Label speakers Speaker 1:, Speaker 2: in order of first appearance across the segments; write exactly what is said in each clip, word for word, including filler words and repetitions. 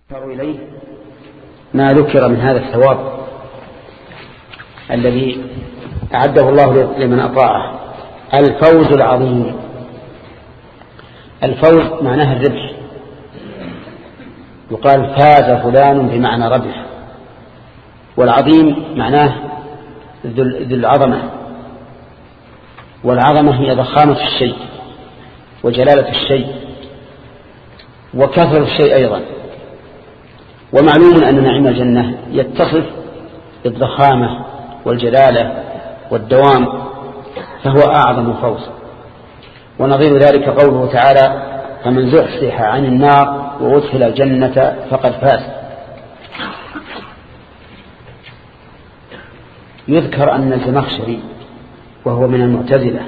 Speaker 1: يذكر إليه ما ذكر من هذا الثواب الذي أعده الله لمن أطاعه. الفوز العظيم. الفوز معناه الربح، يقال فاز فلان بمعنى ربح، والعظيم معناه ذو العظمة، والعظمة هي ضخامة الشيء وجلالة الشيء وكثرة الشيء أيضا. ومعلوم أن نعيم الجنة يتصف بالضخامة والجلالة والدوام، فهو أعظم فوز. ونظير ذلك قوله تعالى: فمن زحزح عن النار وأدخل الجنة فقد فاز. يذكر أن الزمخشري وهو من المعتزلة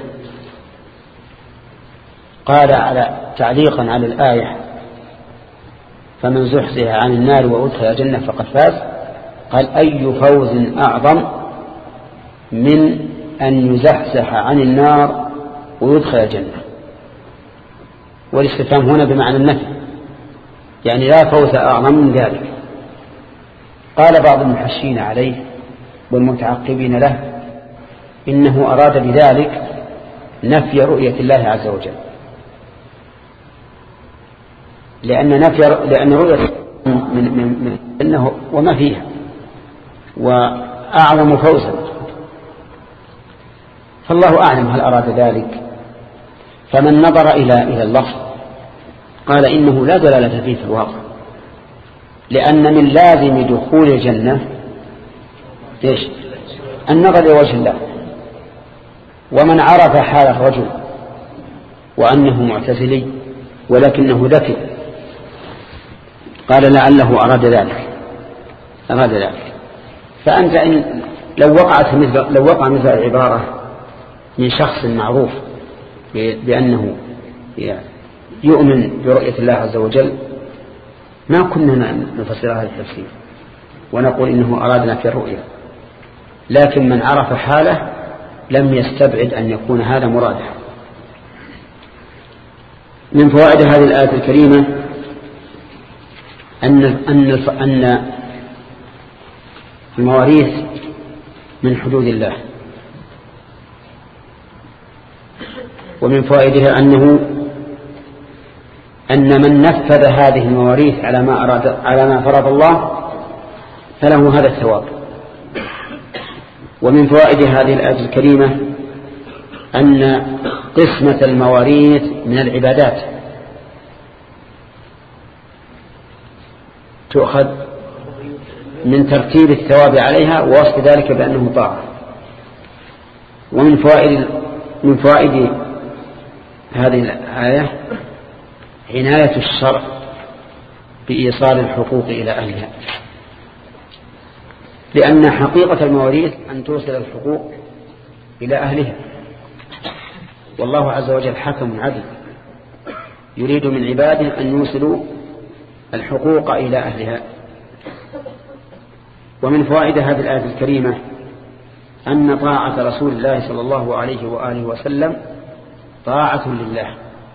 Speaker 1: قال على تعليقا على الآية: فمن زحزح عن النار وأدخل الجنة فقد فاز، قال: أي فوز أعظم من أن يزحزح عن النار ويدخل الجنة؟ والاستفهام هنا بمعنى النفي، يعني لا فوز أعظم من ذلك. قال بعض المحشين عليه والمتعقبين له: إنه أراد بذلك نفي رؤية الله عز وجل، لأن نفي لأن رؤية من من من إنه وما فيها وأعظم فوزا. فالله أعلم هل أراد ذلك. فمن نظر إلى إلى اللفظ قال إنه لا دلالة فيه في الواقع، لأن من لازم دخول الجنة إيش؟ النظر لوجه الله. ومن عرف حال الرجل وأنه معتزلي ولكنه ذكي قال لعله أراد ذلك أراد ذلك فأنت إن لو وقعت مثل لو وقع مثل العبارة من شخص معروف بأنه يؤمن برؤية الله عز وجل ما كنا نفسر هذا التفسير ونقول إنه أرادنا في الرؤية، لكن من عرف حاله لم يستبعد أن يكون هذا مراده. من فوائد هذه الآية الكريمة أن أن أن المواريث من حدود الله. ومن فوائدها أنه أن من نفذ هذه المواريث على ما أراد على ما فرض الله فله هذا الثواب. ومن فوائد هذه الآية الكريمة أن قسمة المواريث من العبادات تؤخذ من ترتيب الثواب عليها ووصف ذلك بأنه طاعة. ومن فوائد من فوائد هذه الآية عناية الشرع بإيصال الحقوق إلى أهلها، لأن حقيقة المواريث أن توصل الحقوق إلى أهلها، والله عز وجل حكم عدل يريد من عباده أن يوصلوا الحقوق إلى أهلها. ومن فوائد هذه الآية الكريمة أن طاعة رسول الله صلى الله عليه وآله وسلم طاعة لله،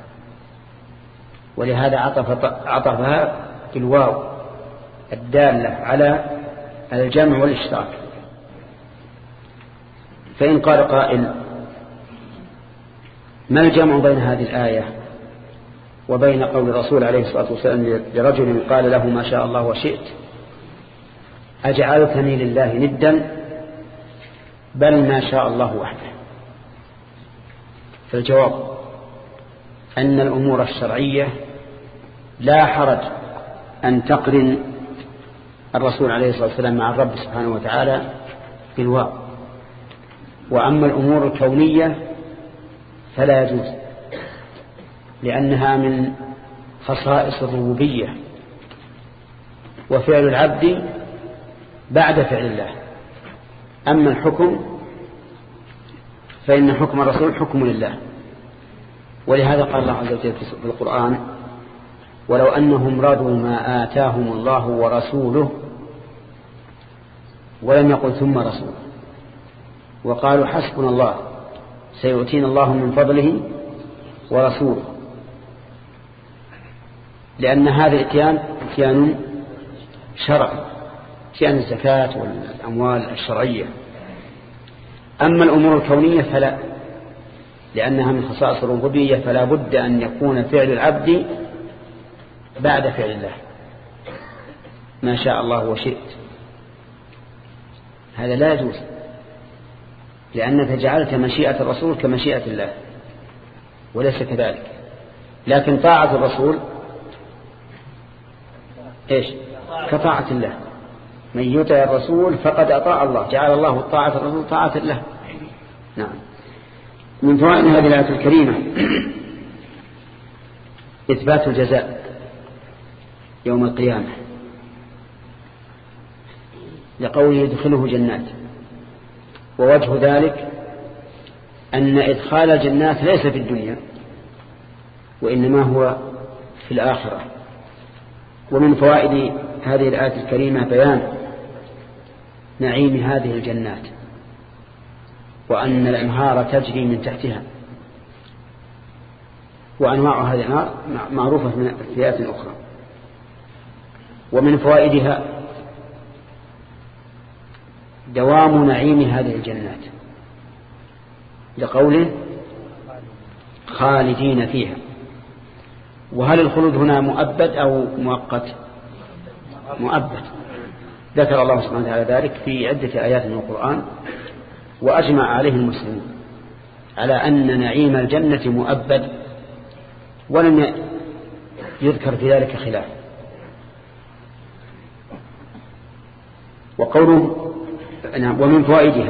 Speaker 1: ولهذا عطف عطفها بالواو الدالة على الجمع والاشتراك. فإن قال قائل: ما الجمع بين هذه الآية وبين قول الرسول عليه الصلاة والسلام لرجل قال له: ما شاء الله وشئت أجعلتني لله ندا بل ما شاء الله وحده؟ فالجواب أن الأمور الشرعية لا حرج أن تقرن الرسول عليه الصلاة والسلام مع الرب سبحانه وتعالى بالواو. وأما الأمور الكونية فلا يجوز، لأنها من خصائص الربوبية وفعل العبد بعد فعل الله. أما الحكم فإن حكم الرسول حكم لله. ولهذا قال الله عز وجل في القرآن: ولو أنهم رضوا ما آتاهم الله ورسوله، ولم يقل ثم رسوله، وقالوا حسبنا الله سيؤتينا الله من فضله ورسوله، لأن هذا الاتيان اتيان شرعي، شأن الزكاة والأموال الشرعية. أما الأمور الكونية فلا، لأنها من خصائص الربوبية، فلا بد أن يكون فعل العبد بعد فعل الله، ما شاء الله وشئت. هذا لا يجوز، لأنك جعلت مشيئة الرسول كمشيئة الله، وليس كذلك. لكن طاعة الرسول إيش؟ كطاعة الله. من يطع الرسول فقد أطاع الله، جعل الله طاعة الرسول طاعة الله. نعم. من فوائد هذه الآية الكريمة إثبات الجزاء يوم القيامة، لقوله يدخله جنات. ووجه ذلك أن إدخال الجنات ليس في الدنيا، وإنما هو في الآخرة. ومن فوائد هذه الآية الكريمة بيان نعيم هذه الجنات، وأن الأنهار تجري من تحتها، وأنواع هذه الأنهار معروفة في آيات أخرى. ومن فوائدها دوام نعيم هذه الجنات، لقوله خالدين فيها. وهل الخلود هنا مؤبد أو مؤقت؟ مؤبد. ذكر الله سبحانه وتعالى ذلك في عدة آيات من القرآن، وأجمع عليه المسلمين على أن نعيم الجنة مؤبد، ولم يذكر في ذلك خلاف. وقوله ومن فوائدها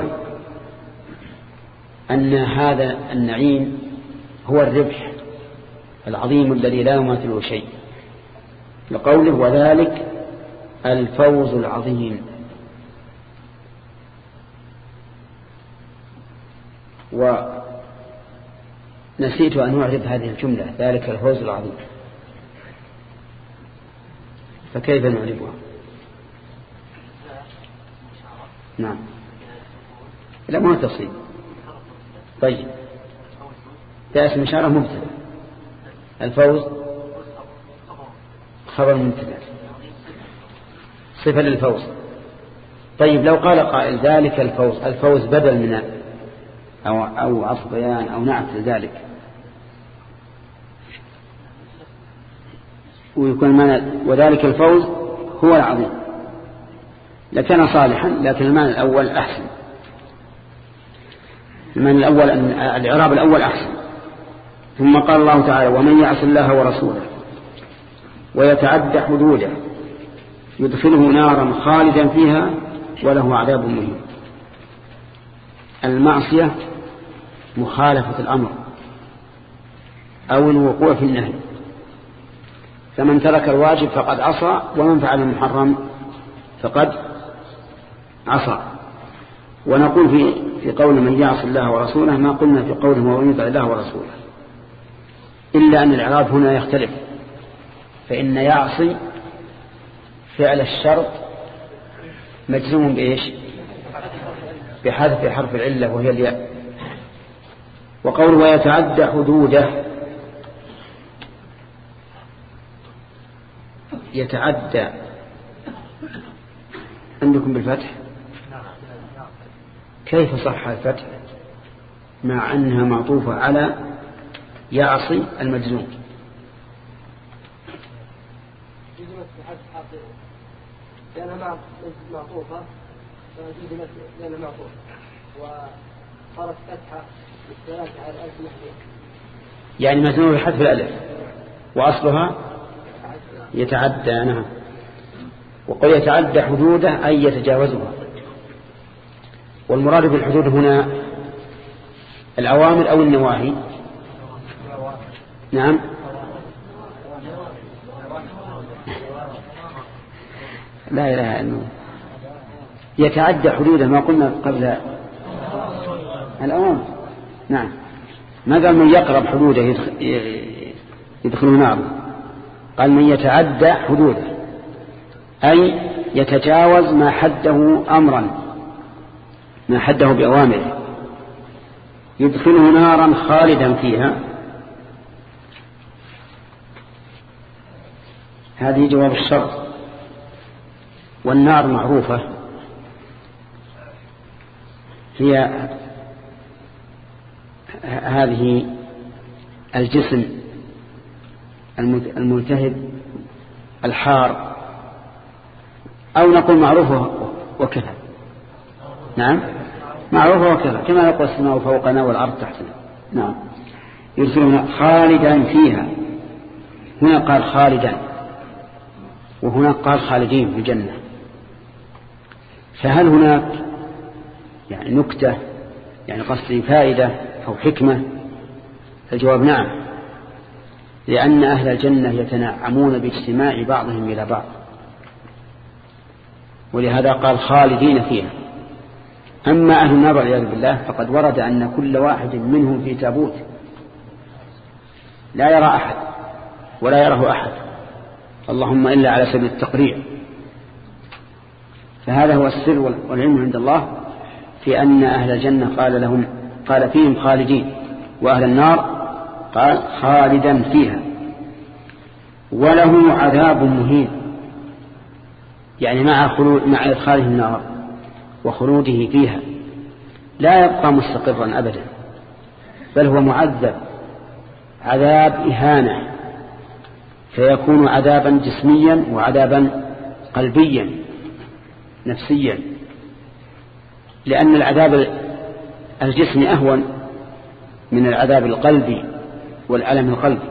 Speaker 1: أن هذا النعيم هو الربح العظيم الذي لا يماثله شيء، لقوله وذلك الفوز العظيم. ونسيت أن أعرف هذه الجملة، ذلك الفوز العظيم، فكيف نعرفها؟ نعم، لا ما تصيب. طيب، ده اسم إشارة مبتدأ، الفوز خبر مبتدأ، صفة للفوز. طيب، لو قال قائل ذلك الفوز، الفوز بدل من أو أو عطف بيان أو نعت لذلك، ويكون معنى وذلك الفوز هو العظيم، لكان صالحا، لكن المعنى الأول أحسن. المعنى الأول أن الإعراب الأول أحسن. ثم قال الله تعالى ومن يعص الله ورسوله ويتعدى حدوده يدخله نارا خالدا فيها وله عذاب مهين. المعصية مخالفة الأمر أو الوقوع في النهي، فمن ترك الواجب فقد عصى، ومن فعل المحرم فقد عصى. ونقول في في قول من يعص الله ورسوله ما قلنا في قوله ومن يطع الله ورسوله، إلا أن الإعراب هنا يختلف، فإن يعصي فعل الشرط مجزوم بإيش؟ بحذف حرف العلة وهي الياء. وقوله ويتعدى حدوده، يتعدى عندكم بالفتح، كيف صح الفتح مع أنها معطوفة على يعصي المجزوم؟
Speaker 2: لأنها معطوفة لأنها معطوفة وصارت فتحة بالثلاثة على الألف محدود،
Speaker 1: يعني مجزوم بحذف الألف وأصلها يتعدى. نعم. وقل يتعدى حدوده أي يتجاوزها. والمراد بالحدود هنا الأوامر أو النواهي؟ نعم، لا إله إلا الله. يتعدى حدوده ما قلنا قبل الأوامر. نعم، ما قال من يقرب حدوده يدخل نار، قال من يتعدى حدوده أي يتجاوز ما حده أمرا، ما حده بأوامره، يدخله نارا خالدا فيها. هذه جواب الشرط. والنار معروفة هي هذه الجسم الملتهب الحار، أو نقول معروفة وكذا. نعم معروفة وكذا، كما نقول السماء فوقنا والأرض تحتنا. نعم يرسلون خالدا فيها، هنا قال خالدا وهنا قال خالدين في الجنة، فهل هناك يعني نكتة يعني قصدي فائدة أو حكمة؟ الجواب نعم، لأن أهل الجنة يتنعمون باجتماع بعضهم إلى بعض، ولهذا قال خالدين فيها. أما أهل النار والعياذ بالله فقد ورد أن كل واحد منهم في تابوت لا يرى أحد ولا يراه أحد، اللهم إلا على سبيل التقريع. فهذا هو السر والعلم عند الله في أن أهل الجنة قال لهم قال فيهم خالدين، وأهل النار قال خالدا فيها. وله عذاب مهين، يعني مع خلود مع إدخاله النار وخلوده فيها لا يبقى مستقرا أبدا، بل هو معذب عذاب إهانة، فيكون عذابا جسميا وعذابا قلبيا نفسيا، لأن العذاب الجسمي أهون من العذاب القلبي والألم القلبي.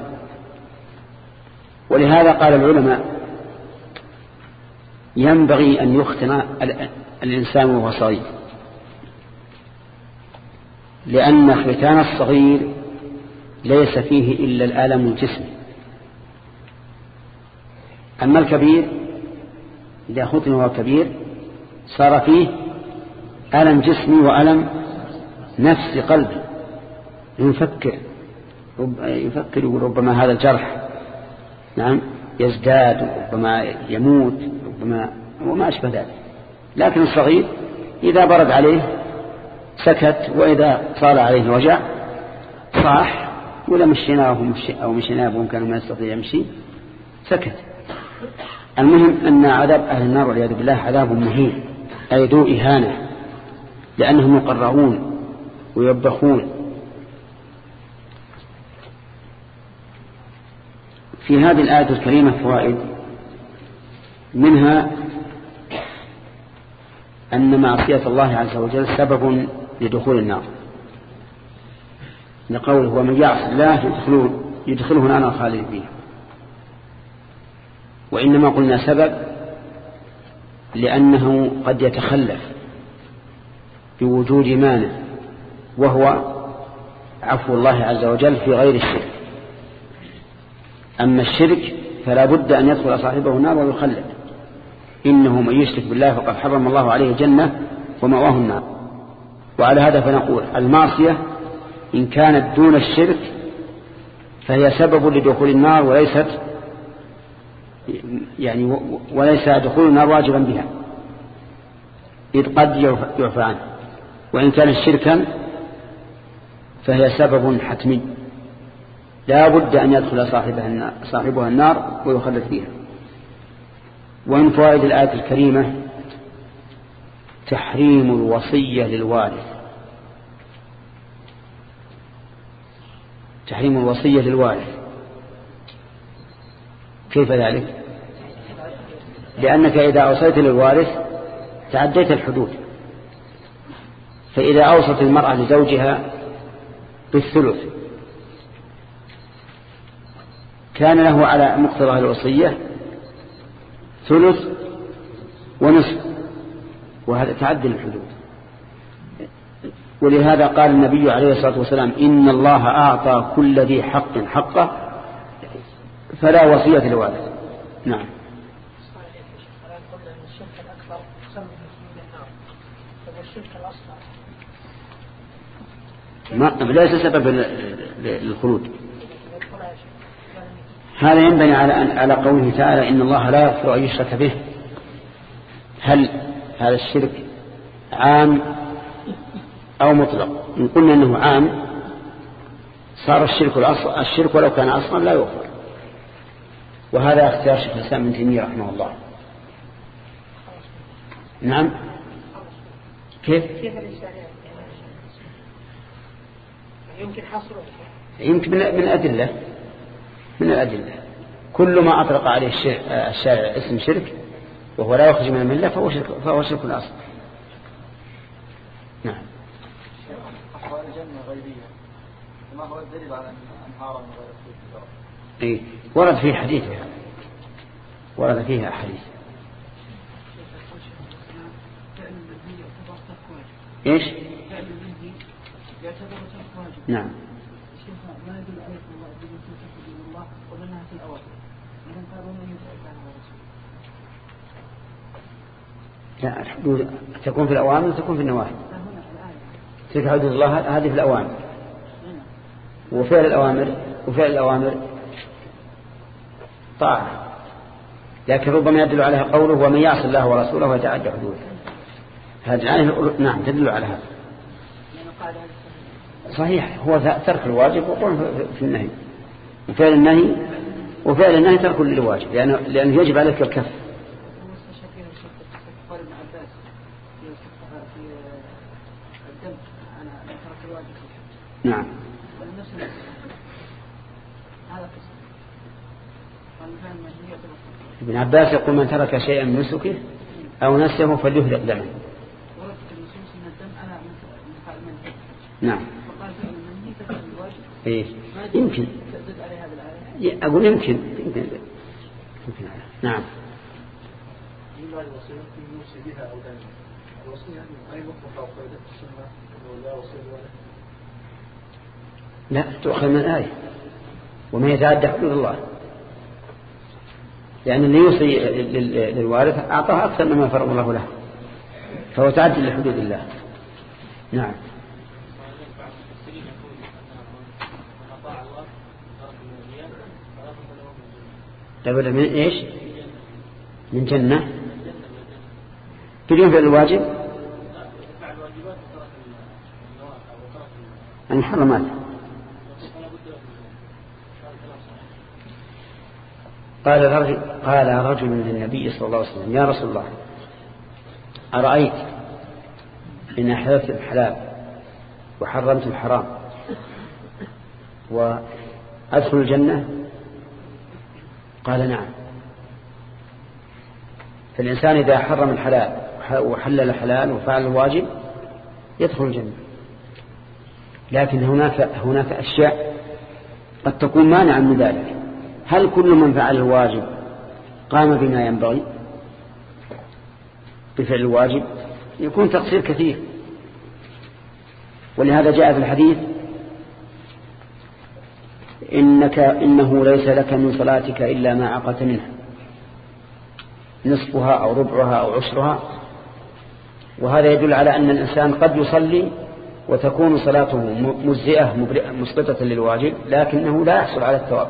Speaker 1: ولهذا قال العلماء ينبغي أن يختن الإنسان وهو صغير، لأن ختان الصغير ليس فيه إلا الألم الجسمي. أما الكبير إذا ختن وهو كبير صار فيه ألم جسمي وألم نفسي قلبي، يفكر يفكر يقول ربما هذا الجرح نعم يزداد، ربما يموت، ربما وما أشبه ذلك. لكن الصغير إذا برد عليه سكت، وإذا صار عليه وجع صاح، ولا مشيناه أو مشيناه وهم كانوا ما يستطيع يمشي سكت. المهم أن عذاب أهل النار والعياذ بالله عذاب مهين، أي ذو إهانة، لأنهم يقرعون ويبخون. في هذه الآية الكريمة فوائد، منها أن معصية الله عز وجل سبب لدخول النار، لقوله ومن يعص الله يدخله, يدخله نارا خالدا فيها. وإنما قلنا سبب لأنه قد يتخلف بوجود مانع، وهو عفو الله عز وجل في غير الشرك. أما الشرك فلا بد أن يدخل صاحبه النار ويخلد، إنه من يشرك بالله فقد حرم الله عليه الجنة ومأواه النار. وعلى هذا فنقول المعصية إن كانت دون الشرك فهي سبب لدخول النار، وليست يعني وليس دخول النار واجبا بها، إذ قد يعفى عنه. وإن كانت شركا فهي سبب حتمي لا بد أن يدخل صاحبها النار صاحبها النار ويخلد فيها. ومن فوائد الآية الكريمة تحريم الوصية للوارث، تحريم الوصية للوارث. كيف ذلك؟ لأنك إذا أوصيت للوارث تعديت الحدود. فإذا أوصت المرأة لزوجها بالثلث كان له على مقتضى الوصية ثلث ونصف، وهذا تعدي الحدود. ولهذا قال النبي عليه الصلاة والسلام إن الله أعطى كل ذي حق حقه فلا وصية لوارث. نعم. ما ليس سبب للخلود، هذا ينبني على على قوله تعالى إن الله لا يغفر أن يشرك به. هل هذا الشرك عام أو مطلق؟ إن قلنا أنه عام صار الشرك الأصل، الشرك ولو كان أصلا لا يغفر. وهذا اختيار شيخ الإسلام ابن تيمية رحمه الله. نعم. كيف
Speaker 2: يمكن حصره؟
Speaker 1: يمكن من الأدلة من الأدلة كل ما أطلق عليه الشارع اسم شرك وهو لا يخرج من الملة فهو شرك, فهو شرك الأصل. نعم.
Speaker 3: أحوال الجنة غيبية، ما هو الدليل على أنهارا من غير السوء؟
Speaker 1: إيه ورد فيه حديثها، ورد فيها حديث. إيش؟ نعم.
Speaker 2: ما يدل عليكم الله بدون الله ومنها في الأوامر من قالوا من
Speaker 1: لا الحدود تكون في الأوامر وتكون في النواهي. تلك حدود الله هذه في الأوامر، وفعل الأوامر وفعل الأوامر طاعة، لكن ربما يدل عليها قوله ومن يعص الله ورسوله ويتعدى حدوده. هذه نعم تدل على هذا. صحيح، هو ترك الواجب وقول في النهي، وفعل النهي وفعل النهي ترك للواجب لأنه, لأنه يجب عليك الكف. نعم. ابن عباس يقول من ترك شيئا من نسكه أو نسيه فليهرق دمه. نعم. إيه يمكن أقول يمكن يمكن يمكن نعم. لا تؤخذ من الآية وما يتعدى حدود الله، لأن اللي يوصي للوارث أعطاه أكثر مما فرض الله له، فهو تعدي لحدود الله. نعم. لابد من إيش؟ من جنة بدون فعل الواجب المحرمات. قال رجل قال رجل من النبي صلى الله عليه وسلم يا رسول الله أرأيت إن أحللت الحلال وحرمت الحرام وأدخل الجنة؟ قال نعم. فالإنسان إذا حرم الحلال وحلل الحلال وفعل الواجب يدخل الجنة، لكن هناك هناك أشياء قد تكون مانعا من ذلك. هل كل من فعل الواجب قام بما ينبغي بفعل الواجب؟ يكون تقصير كثير. ولهذا جاء في الحديث إنك إنه ليس لك من صلاتك إلا ما عقلت منها نصفها أو ربعها أو عشرها. وهذا يدل على أن الإنسان قد يصلي وتكون صلاته مجزئة مسقطة للواجب لكنه لا يحصل على الثواب.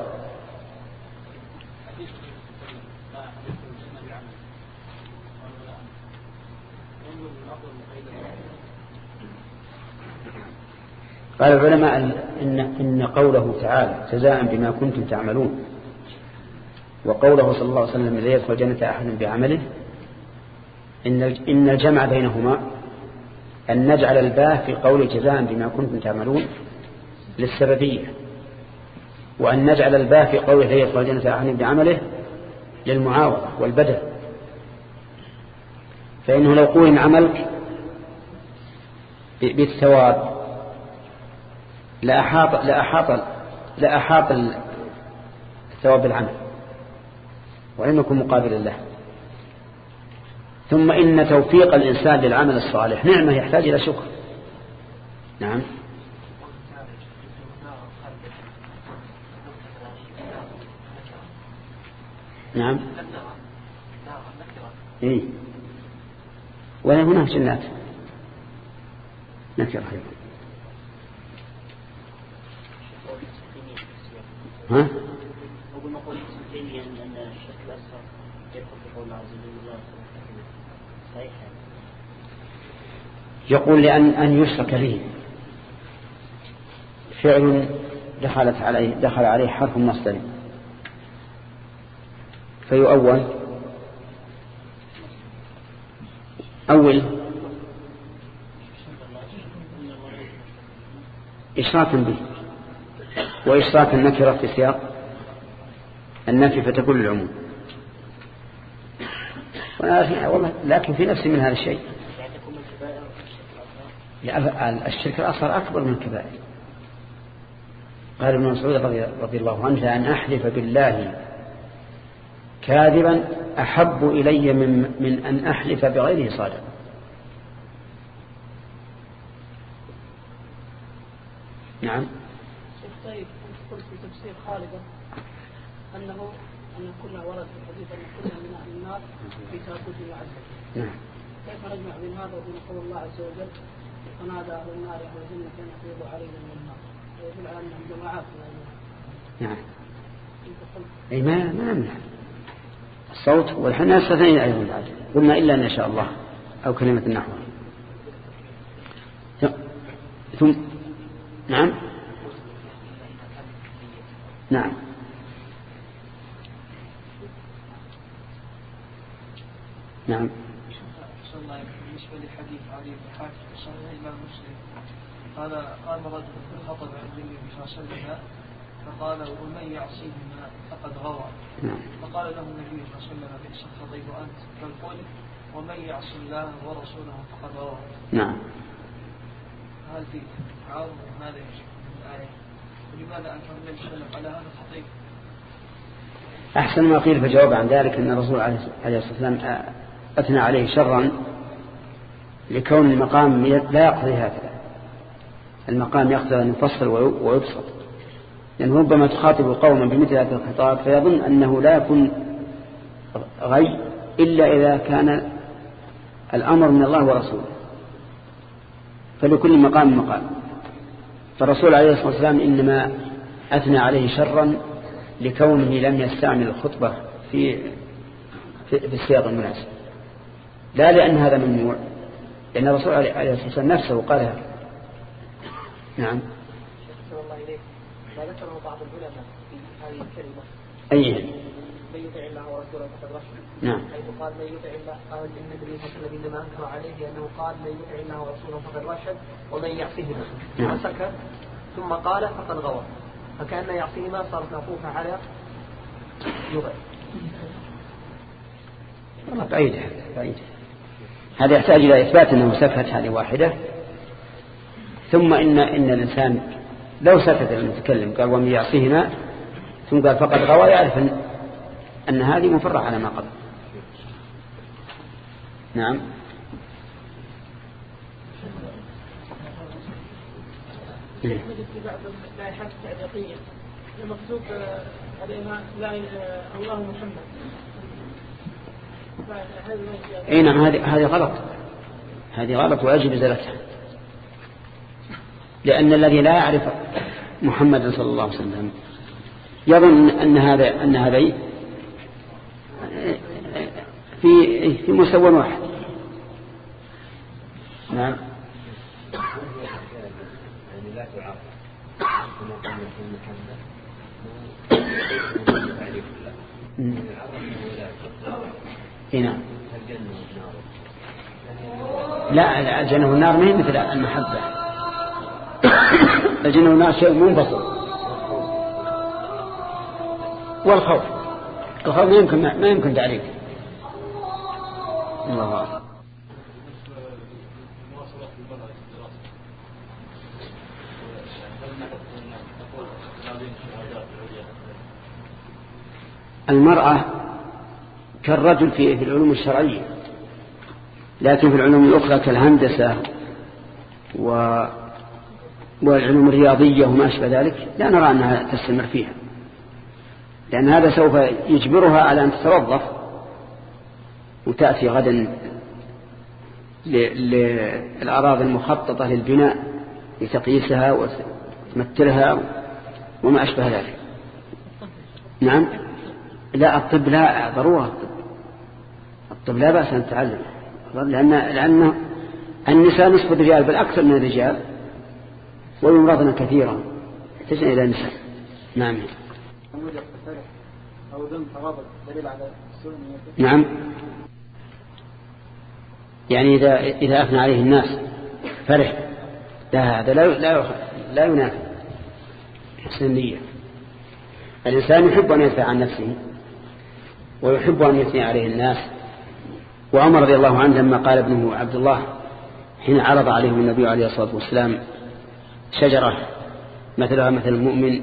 Speaker 1: قال العلماء إن, إن قوله تعالى جزاء بما كنتم تعملون وقوله صلى الله عليه وسلم لا يدخل جنة أحد بعمله إن إن الجمع بينهما أن نجعل الباء في قول جزاء بما كنتم تعملون للسببية، وأن نجعل الباء في قول لا يدخل جنة أحد بعمله للمعاوضة والبدل. فإنه لو قوين عملك بالثواب لأحاط لأحاط لأحاط الثواب بالعمل وإن يكون مقابل له. ثم إن توفيق الإنسان للعمل الصالح نعمة يحتاج إلى شكر. نعم. نعم. إيه ولا هناك جنات نكر خير. ها؟
Speaker 4: أقول نقول سنتين أن الشرك الأصغر يدخل في قول الله عز وجل صحيح.
Speaker 1: يقول لأن أن يشرك به فعل دخلت عليه دخل عليه حرف مصدر فيؤول أول إشراكا به، وإشراك النكرة في سياق النفي فتكون العموم. لكن في نفس من هذا الشيء الشرك الأصغر أكبر من الكبائر. قال ابن مسعود رضي الله عنه أن أحلف بالله كاذبا أحب إلي من, من أن أحلف بغيره صادقا. نعم.
Speaker 2: طيب قلت في تفسير خالدا أنه أن كنا ورد في الحديث أن كنا من أهل النار في تابوت معزل.
Speaker 1: نعم.
Speaker 2: كيف نجمع بين هذا وبين قول الله عز وجل فنادى أهل النار أهل الجنة أن أفيضوا عليهم من النار، ويدل على أنهم جماعات من النار.
Speaker 1: نعم. أي ما ما نمنع الصوت والحين نستثني أيضا العجل، قلنا إلا أن شاء الله أو كلمة النحو. ثم نعم نعم نعم.
Speaker 3: بالنسبة للحديث علي بن حاتم في صحيح الإمام مسلم قال قام رجل في خطب عن النبي صلى الله عليه وسلم فقال ومن يعصيهما فقد غوى. فقال له النبي صلى الله عليه وسلم بئس الخطيب أنت بل قل ومن يعص الله ورسوله فقد غوى.
Speaker 1: نعم.
Speaker 3: هل في تعارض ماذا يجب من الآية؟ ولماذا أنكر النبي صلى الله عليه وسلم على هذا الخطيب؟
Speaker 1: أحسن ما قيل فجواب عن ذلك أن الرسول عليه الصلاة والسلام أثنى عليه شرا لكون المقام لا يقضي هكذا. المقام يقضي أن يفصل ويبسط، لأنه ربما تخاطب قوما بمثل هذا الخطاب فيظن أنه لا يكون غي إلا إذا كان الأمر من الله ورسوله، فلكل مقام مقام. فالرسول عليه الصلاة والسلام إنما أثنى عليه شرا لكونه لم يستعمل الخطبة في في السياق المناسب، لا لأن هذا ممنوع، لأن الرسول عليه الصلاة والسلام نفسه قالها. نعم.
Speaker 2: الله إليك ما ذكره بعض العلماء في هذه الكلمة
Speaker 1: أي
Speaker 2: من يطع الله ورسوله فقد رشد.
Speaker 1: نعم.
Speaker 2: حيث قال من يطع الله قال إن النبي صلى الله عليه وسلم أنكر عليه أنه قال من يطع الله ورسوله فقد رشد ومن يعصيهما.
Speaker 1: نعم.
Speaker 2: وسكت ثم قال فقد غوى، فكأن يعصيهما صارت معطوفة على يطع.
Speaker 1: والله بعيدة بعيدة. هذا يحتاج إلى إثبات أنه سكت هذه واحدة، ثم إن إن الإنسان لو سكت المتكلم قال ومن يعصيهما ثم قال فقد غوى يعرف أن, أن هذه مفرعة على ما قبل. نعم.
Speaker 2: في بعض اللائحات التعليقية المكتوب عليها لا الله محمد.
Speaker 1: اي نعم هذه هذه غلط، هذه غلط ويجب ازالتها، لأن الذي لا يعرف محمد صلى الله عليه وسلم يظن أن هذا أن هذه في في مستوى واحد. نعم.
Speaker 5: يعني لا تعارض كما قلنا في محمد
Speaker 1: هنا لا الجنة والنار ما هي مثل المحبة. الجنة والنار شيء منفصل، والخوف الخوف ما يمكن ما يمكن تعريف. الله أكبر. المرأة كالرجل في العلوم الشرعية، لكن في العلوم الأخرى كالهندسة والعلوم الرياضية وما أشبه ذلك لا نرى أنها تستمر فيها، لأن هذا سوف يجبرها على أن تتوظف وتأتي غدا للأراضي المخططة للبناء لتقييسها وتمثلها وما أشبه ذلك. نعم. لا الطب لا ضرورة، الطب لا بأس أن تتعلم، لأن لأن النساء نصف الرجال بل أكثر من الرجال ويمرضن كثيرا يحتاجن إلى النساء. نعم.
Speaker 3: أو ذنب تغاضب دليل على السنة.
Speaker 1: نعم. يعني إذا, إذا أثنى عليه الناس فرح، لا هذا لا, لا, لا ينافي حسن النية. الإنسان يحب أن يدفع عن نفسه ويحب أن يثني عليه الناس. وعمر رضي الله عنه لما قال ابنه عبد الله حين عرض عليه النبي عليه الصلاة والسلام شجرة مثلها مثل المؤمن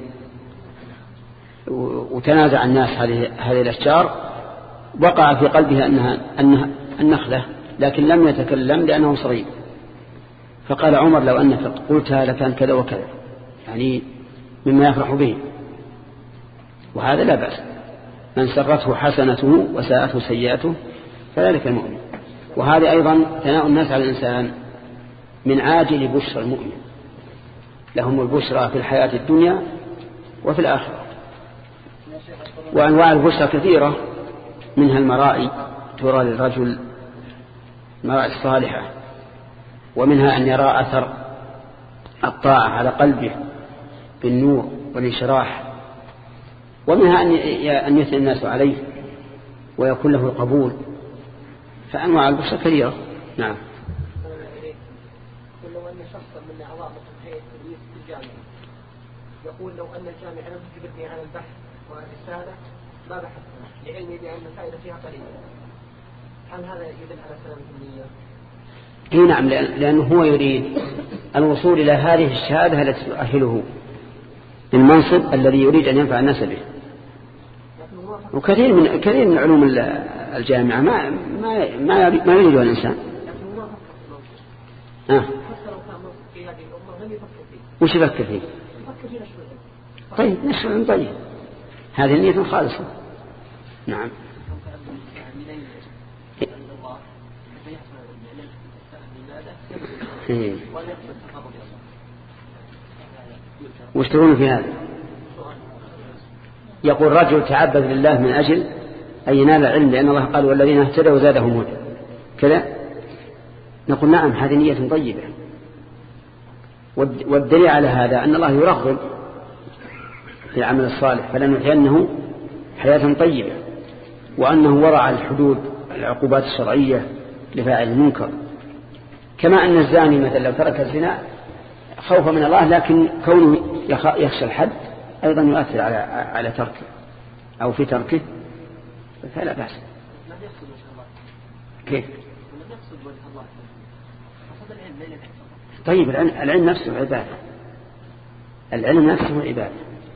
Speaker 1: وتنازع الناس هذه هذه الأشجار، وقع في قلبه أنها, أنها النخلة، لكن لم يتكلم لأنه صغير. فقال عمر لو أنك قلتها لكان كذا وكذا، يعني مما يفرح به. وهذا لا بأس، من سرته حسنته وساءته سيئته فذلك المؤمن. وهذا أيضا ثناء الناس على الإنسان من عاجل بشرى المؤمن، لهم البشرى في الحياة الدنيا وفي الآخرة. وأنواع البشرى كثيرة، منها المرائي ترى للرجل المرائي الصالحة، ومنها أن يرى أثر الطاعة على قلبه بالنور والانشراح، ومنها أن يثني الناس عليه ويكون له القبول. فأنواع البشرى كثيرة. نعم.
Speaker 6: لو أن شخصا من أعضاء هيئة التدريس في الجامعة يقول لو أن الجامعة لم تجبرني على البحث والرسالة ما بحثت لعلمي بأن الفائدة فيها قليلة، هل هذا يدل على سلامة النية؟
Speaker 1: اي نعم، لأنه هو يريد الوصول إلى هذه الشهادة التي تؤهله للمنصب الذي يريد أن ينفع الناس به. وكثير من كثير من علوم الجامعة ما ما ما ما يريدها الإنسان. آه. وش يفكر فيه؟ طيب نشر طيب، هذه النية خالصة. نعم. إيه. واشترون في هذا. يقول رجل تعبد لله من أجل أن ينال العلم، لأن الله قال والذين اهتدوا زادهم هدى كذا. نقول نعم، هذه نية طيبة. والدليل على هذا أن الله يرغب في العمل الصالح، فلنحيينه حياة طيبة، وأنه وضع الحدود العقوبات الشرعية لفاعل المنكر. كما أن الزاني مثلا لو ترك الزنا خوفا من الله، لكن كونه يخشى الحد أيضا يؤثر على على تركه أو في تركه، فلا بأس. كيف؟ طيب العلم نفسه عبادة، العلم نفسه عبادة.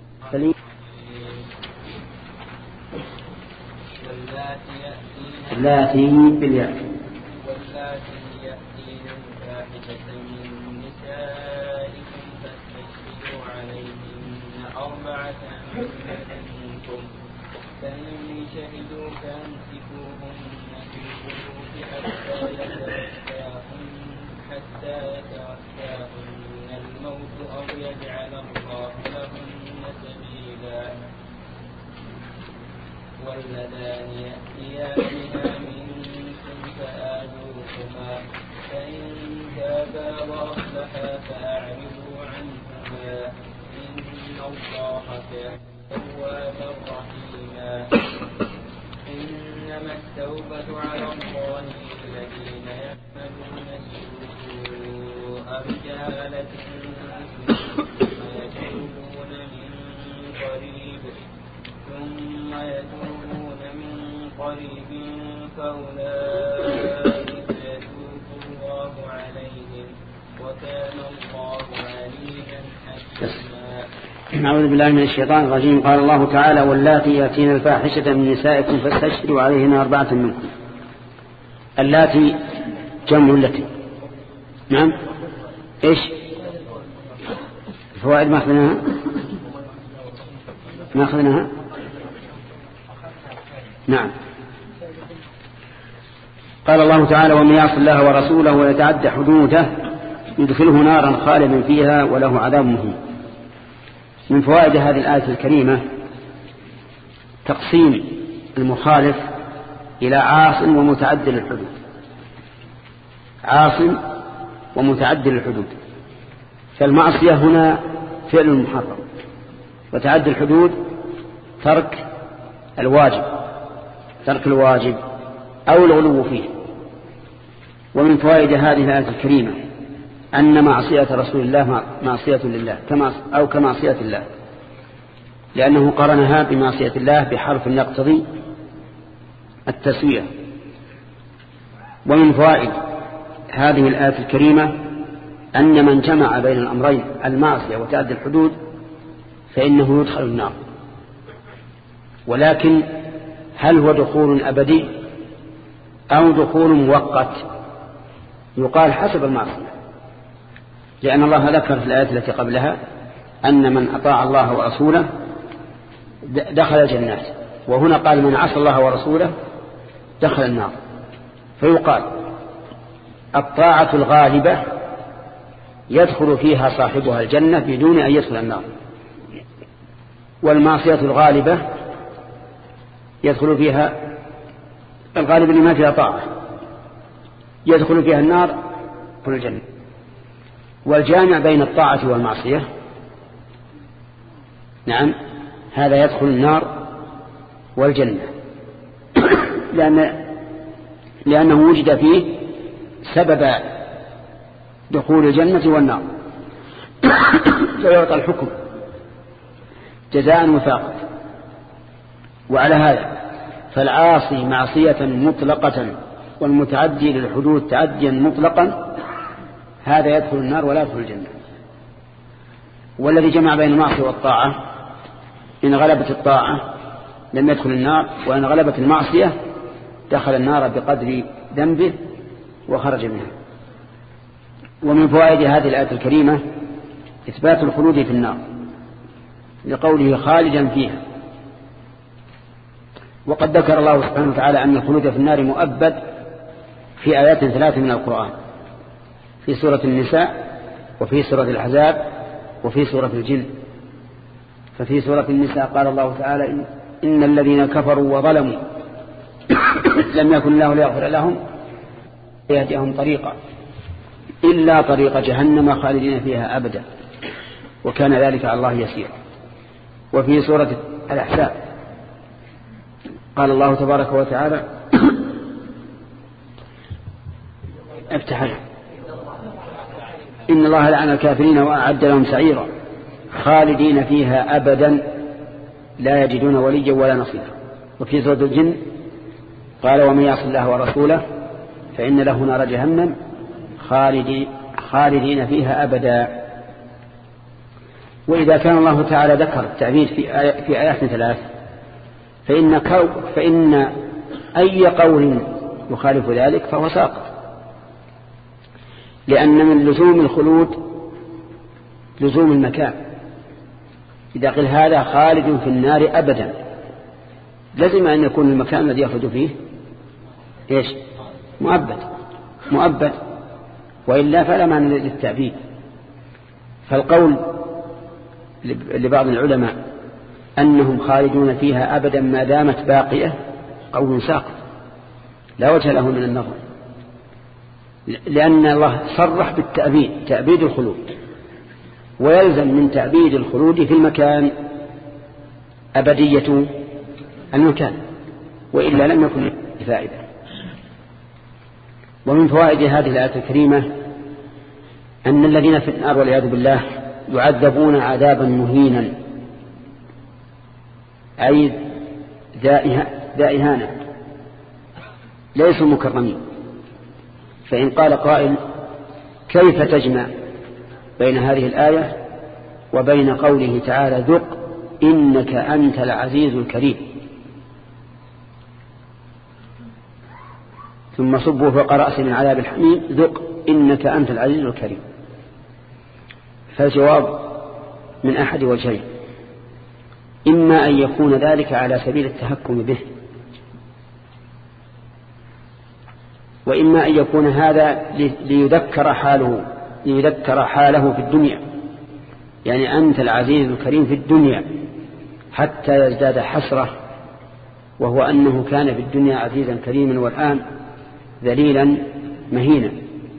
Speaker 1: اللاتي بالياء
Speaker 7: واللاتي يأتين الفاحشة من نسائكم فاستشهدوا عليهن أربعة منكم، فإن شهدوا فامسكوهن في البيوت حتى يتوفاهن حتى يتوفاهن الموت أو يجعل الله لهن سبيلا. واللذان يأتيانها منكم فآذوهما، فإن تابا وأصلحا فأعرضوا عنهما، إن الله كان توابا رحيما. إنما التوبة على الله للذين يعملون السوء بجهالة ثم يتوبون من قريب ثم يتوبون من قريب فأولئك يتوب الله عليهم وكان الله عليما حكيما.
Speaker 1: أعوذ بالله من الشيطان الرجيم. قال الله تعالى واللاتي يأتين الفاحشة من نسائكم فاستشهدوا عليهن أربعة منكم. اللاتي جمع التي. نعم. إيش الفوائد ما أخذناها ما أخذناها نعم. قال الله تعالى ومن يعص الله ورسوله ويتعدى حدوده يدخله نارا خالدا فيها وله عذاب مهين. من فوائد هذه الآية الكريمة تقسيم المخالف إلى عاص ومتعدل الحدود. عاص ومتعدل الحدود، فالمعصية هنا فعل محرم، وتعدي الحدود ترك الواجب ترك الواجب أو الغلو فيه. ومن فوائد هذه الآية الكريمة أن معصية رسول الله معصية لله أو كمعصية الله، لأنه قرنها بمعصية الله بحرف يقتضي التسوية. ومن فوائد هذه الآية الكريمة أن من جمع بين الأمرين المعصية وتعدي الحدود فإنه يدخل النار، ولكن هل هو دخول أبدي أو دخول مؤقت؟ يقال حسب المعصية، لأن الله ذكر في الآية التي قبلها أن من أطاع الله ورسوله دخل الجنات، وهنا قال من عصى الله ورسوله دخل النار. فيقال الطاعة الغالبة يدخل فيها صاحبها الجنة بدون أن يدخل النار، والمعصية الغالبة يدخل فيها الغالب لما فيها طاعة يدخل فيها النار في الجنة. والجامع بين الطاعة والمعصية نعم هذا يدخل النار والجنة لأن لأنه وجد فيه سبب دخول الجنة والنار فيعطى الحكم جزاء وفاقا. وعلى هذا فالعاصي معصية مطلقة والمتعدي للحدود تعديا مطلقا هذا يدخل النار ولا يدخل الجنة. والذي جمع بين المعصية والطاعة إن غلبت الطاعة لم يدخل النار، وإن غلبت المعصية دخل النار بقدر ذنبه وخرج منها. ومن فوائد هذه الآية الكريمة إثبات الخلود في النار لقوله خالدا فيها. وقد ذكر الله سبحانه وتعالى أن الخلود في النار مؤبد في آيات ثلاث من القرآن، في سورة النساء وفي سورة الأحزاب وفي سورة الجن. ففي سورة النساء قال الله تعالى إن الذين كفروا وظلموا لم يكن الله ليغفر لهم يهديهم طريقا إلا طريق جهنم خالدين فيها أبدا وكان ذلك على الله يسير. وفي سورة الأحزاب قال الله تبارك وتعالى افتح إن الله لعن الكافرين وأعد لهم سعيرا خالدين فيها أبدا لا يجدون وليا ولا نصيرا. وفي سورة الجن قال ومن يعص الله ورسوله فإن له نار جهنم خالدي خالدين فيها أبدا. وإذا كان الله تعالى ذكر التعبيد في, آي في آيات ثلاث فإن, فإن أي قول يخالف ذلك فهو ساقط، لأن من لزوم الخلود لزوم المكان. إذا قيل هذا خالد في النار أبدا لازم أن يكون المكان الذي يخلد فيه إيش؟ مؤبد مؤبد، وإلا فلا معنى للتعبيد. فالقول لبعض العلماء أنهم خالدون فيها أبدا ما دامت باقية قول ساقط لا وجه له من النظر، لأن الله صرح بالتأبيد تأبيد الخلود، ويلزم من تأبيد الخلود في المكان أبدية المكان، وإلا لم يكن فائدة. ومن فوائد هذه الآية الكريمة أن الذين في النار والعياذ بالله يعذبون عذابا مهينا أي ذا إهانة ليسوا مكرمين. فإن قال قائل كيف تجمع بين هذه الآية وبين قوله تعالى ذق إنك أنت العزيز الكريم ثم صبوا فوق رأسه من عذاب الحميم ذق إنك أنت العزيز الكريم؟ فالجواب من أحد وجهين، إما أن يكون ذلك على سبيل التهكم به، وإما أن يكون هذا ليذكر حاله ليذكر حاله في الدنيا، يعني أنت العزيز الكريم في الدنيا حتى يزداد حسرة، وهو أنه كان في الدنيا عزيزا كريما والآن ذليلا مهينا.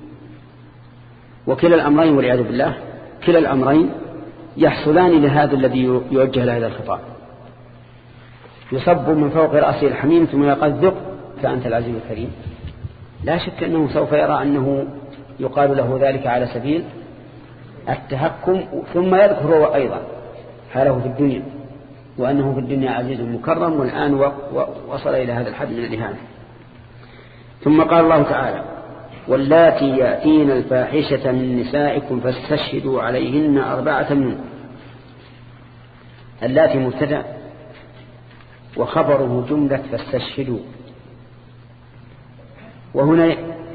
Speaker 1: وكلا الأمرين والعياذ بالله كلا الأمرين يحصلان لهذا الذي يوجه له هذا الخطاب، يصب من فوق رأسه الحميم ثم يقول ذق فأنت العزيز الكريم. لا شك أنه سوف يرى أنه يقال له ذلك على سبيل التهكم، ثم يذكر أيضا حاله في الدنيا وأنه في الدنيا عزيز مكرم، والآن وصل إلى هذا الحد من الإهانة. ثم قال الله تعالى: واللاتي يأتين الفاحشة من نسائكم فاستشهدوا عليهن أربعة منكم. اللاتي مبتدأ وخبره جملة فاستشهدوا، وهنا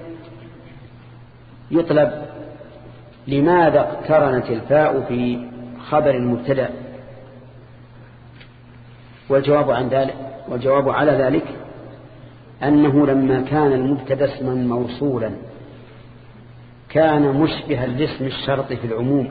Speaker 1: يطلب لماذا اقترنت الفاء في خبر المبتدأ؟ والجواب عن ذلك والجواب على ذلك أنه لما كان المبتدأ اسما موصولا كان مشبها لاسم الشرط في العموم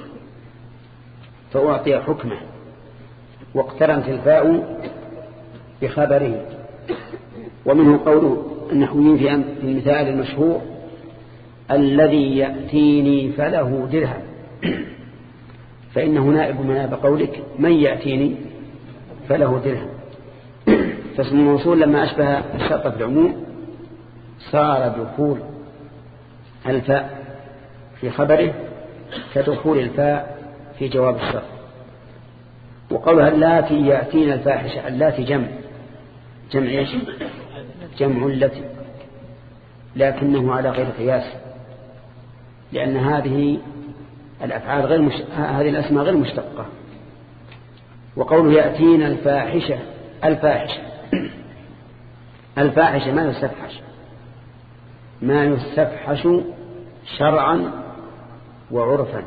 Speaker 1: فأعطي حكمه، واقترنت الفاء بخبره. ومنه قوله النحويين في المثال المشهور: الذي يأتيني فله درهم، فإنه نائب مناب قولك من يأتيني فله درهم. فاسم الموصول لما أشبه الشرط في العموم صار دخول الفاء في خبره كدخول الفاء في جواب الشرط. وقولها اللاتي يأتين الفاحشة، اللاتي جمع جمع ايش؟ جمع التي، لكنه على غير قياس، لأن هذه الأفعال غير مش... هذه الأسماء غير مشتقة. وقوله يأتين الفاحشة، الفاحشة الفاحشة ما يستفحش، ما يستفحش شرعا وعرفا،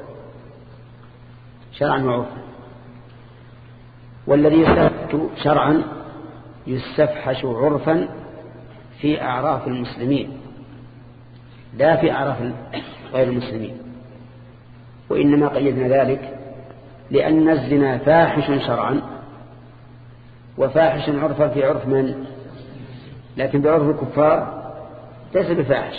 Speaker 1: شرعا وعرفا. والذي يستفحش شرعا يستفحش عرفا في أعراف المسلمين لا في أعراف غير المسلمين. وإنما قيدنا ذلك لأن الزنا فاحش شرعا وفاحش عرفا في عرف من؟ لكن بعرف الكفار ليس بفاحش.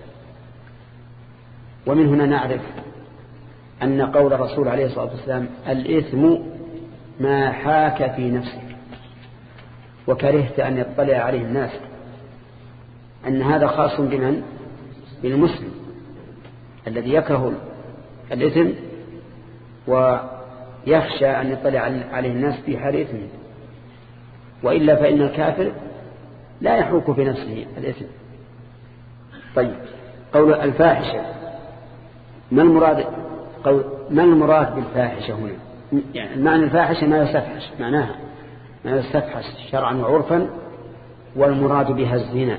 Speaker 1: ومن هنا نعرف أن قول الرسول عليه الصلاة والسلام الإثم ما حاك في نفسك وكرهت أن يطلع عليه الناس، أن هذا خاص بمن؟ بالمسلم الذي يكره الإثم ويخشى أن يطلع عليه الناس في حال إثمه، وإلا فإن الكافر لا يحوك في نفسه الإثم. طيب، قول الفاحشة ما المراد؟ قول ما المراد بالفاحشة هنا؟ يعني معنى الفاحشة ما يستفحش، معناها ما يستفحش شرعا وعرفا، والمراد بها الزنا،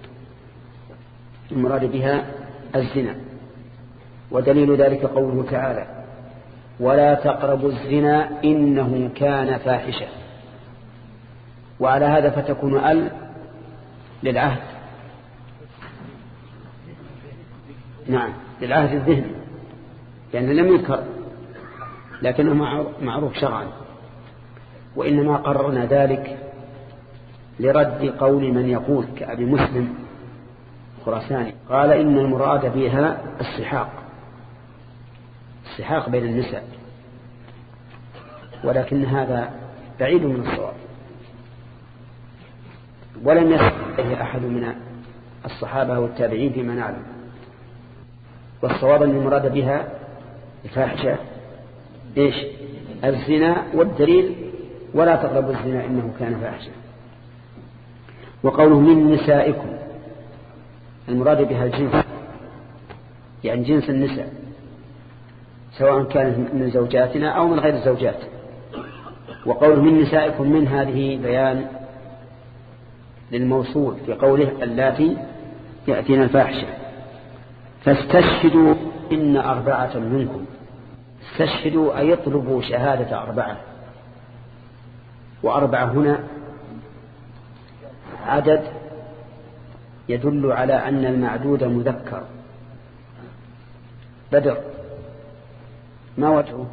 Speaker 1: المراد بها الزنا. ودليل ذلك قوله تعالى: ولا تقربوا الزنا إنه كان فاحشة. وعلى هذا فتكون ال للعهد، نعم للعهد الذهني، يعني لم يذكر لكنه معروف شرعا. وإنما قررنا ذلك لرد قول من يقول كأبي مسلم خراساني قال إن المراد بها السحاق، السحاق بين النساء، ولكن هذا بعيد من الصواب، ولم يصح أحد من الصحابة والتابعين فيما نعلم. والصواب أن المراد بها الفاحشة إيش؟ الزنا، والدليل ولا تقربوا الزنا إنه كان فاحشة. وقوله من نسائكم المراد بها الجنس، يعني جنس النساء سواء كانت من زوجاتنا أو من غير الزوجات. وقوله من نسائكم من هذه بيان للموصول في قوله اللاتي يأتين الفاحشة. فاستشهدوا إن أربعة منكم، استشهدوا أي يطلبوا شهادة أربعة، وأربعة هنا عدد يدل على أن المعدود مذكر. بدر ما وجهه؟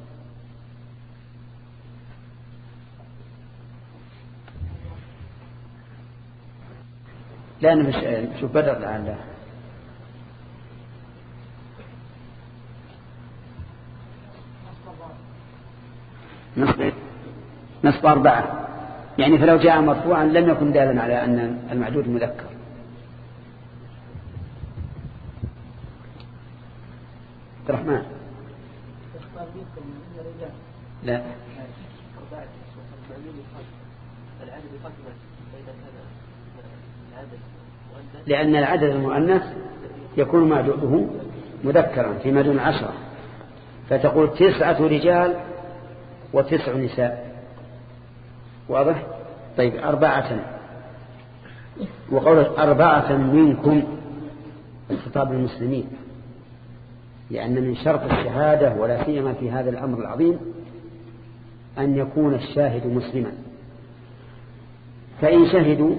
Speaker 1: لا نشوف بدر لعله نصب نصب أربعة، يعني فلو جاء مرفوعا لم يكن دالا على أن المعدود مذكر. الرحمن. لا لأن العدد المؤنث يكون معدوده مذكرا فيما دون عشرة، فتقول تسعة رجال وتسع نساء. واضح؟ طيب أربعة، وقول أربعة منكم الخطاب للمسلمين، لأن من شرط الشهادة ولا سيما في هذا الأمر العظيم أن يكون الشاهد مسلما. فإن شهدوا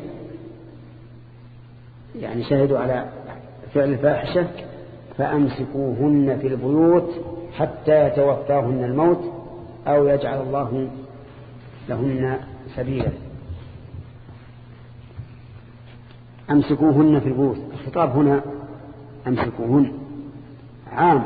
Speaker 1: يعني شهدوا على فعل الفاحشة فأمسكوهن في البيوت حتى يتوفاهن الموت أو يجعل الله لهن سبيلا. أمسكوهن في البيوت، الخطاب هنا أمسكوهن عام،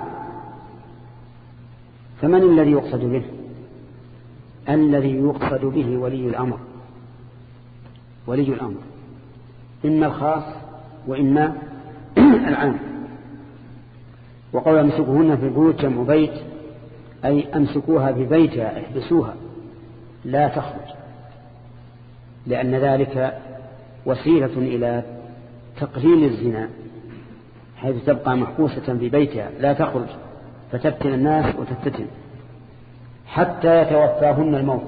Speaker 1: فمن الذي يقصد به؟ الذي يقصد به ولي الأمر، ولي الأمر إما الخاص وإما العام. وقول أمسكوهن في البيوت جمع بيت، أي أمسكوها ببيتها، احبسوها لا تخرج، لأن ذلك وسيلة إلى تقليل الزنا، حيث تبقى محبوسة في بيتها لا تخرج فتفتن الناس وتفتن حتى يتوفاهن الموت.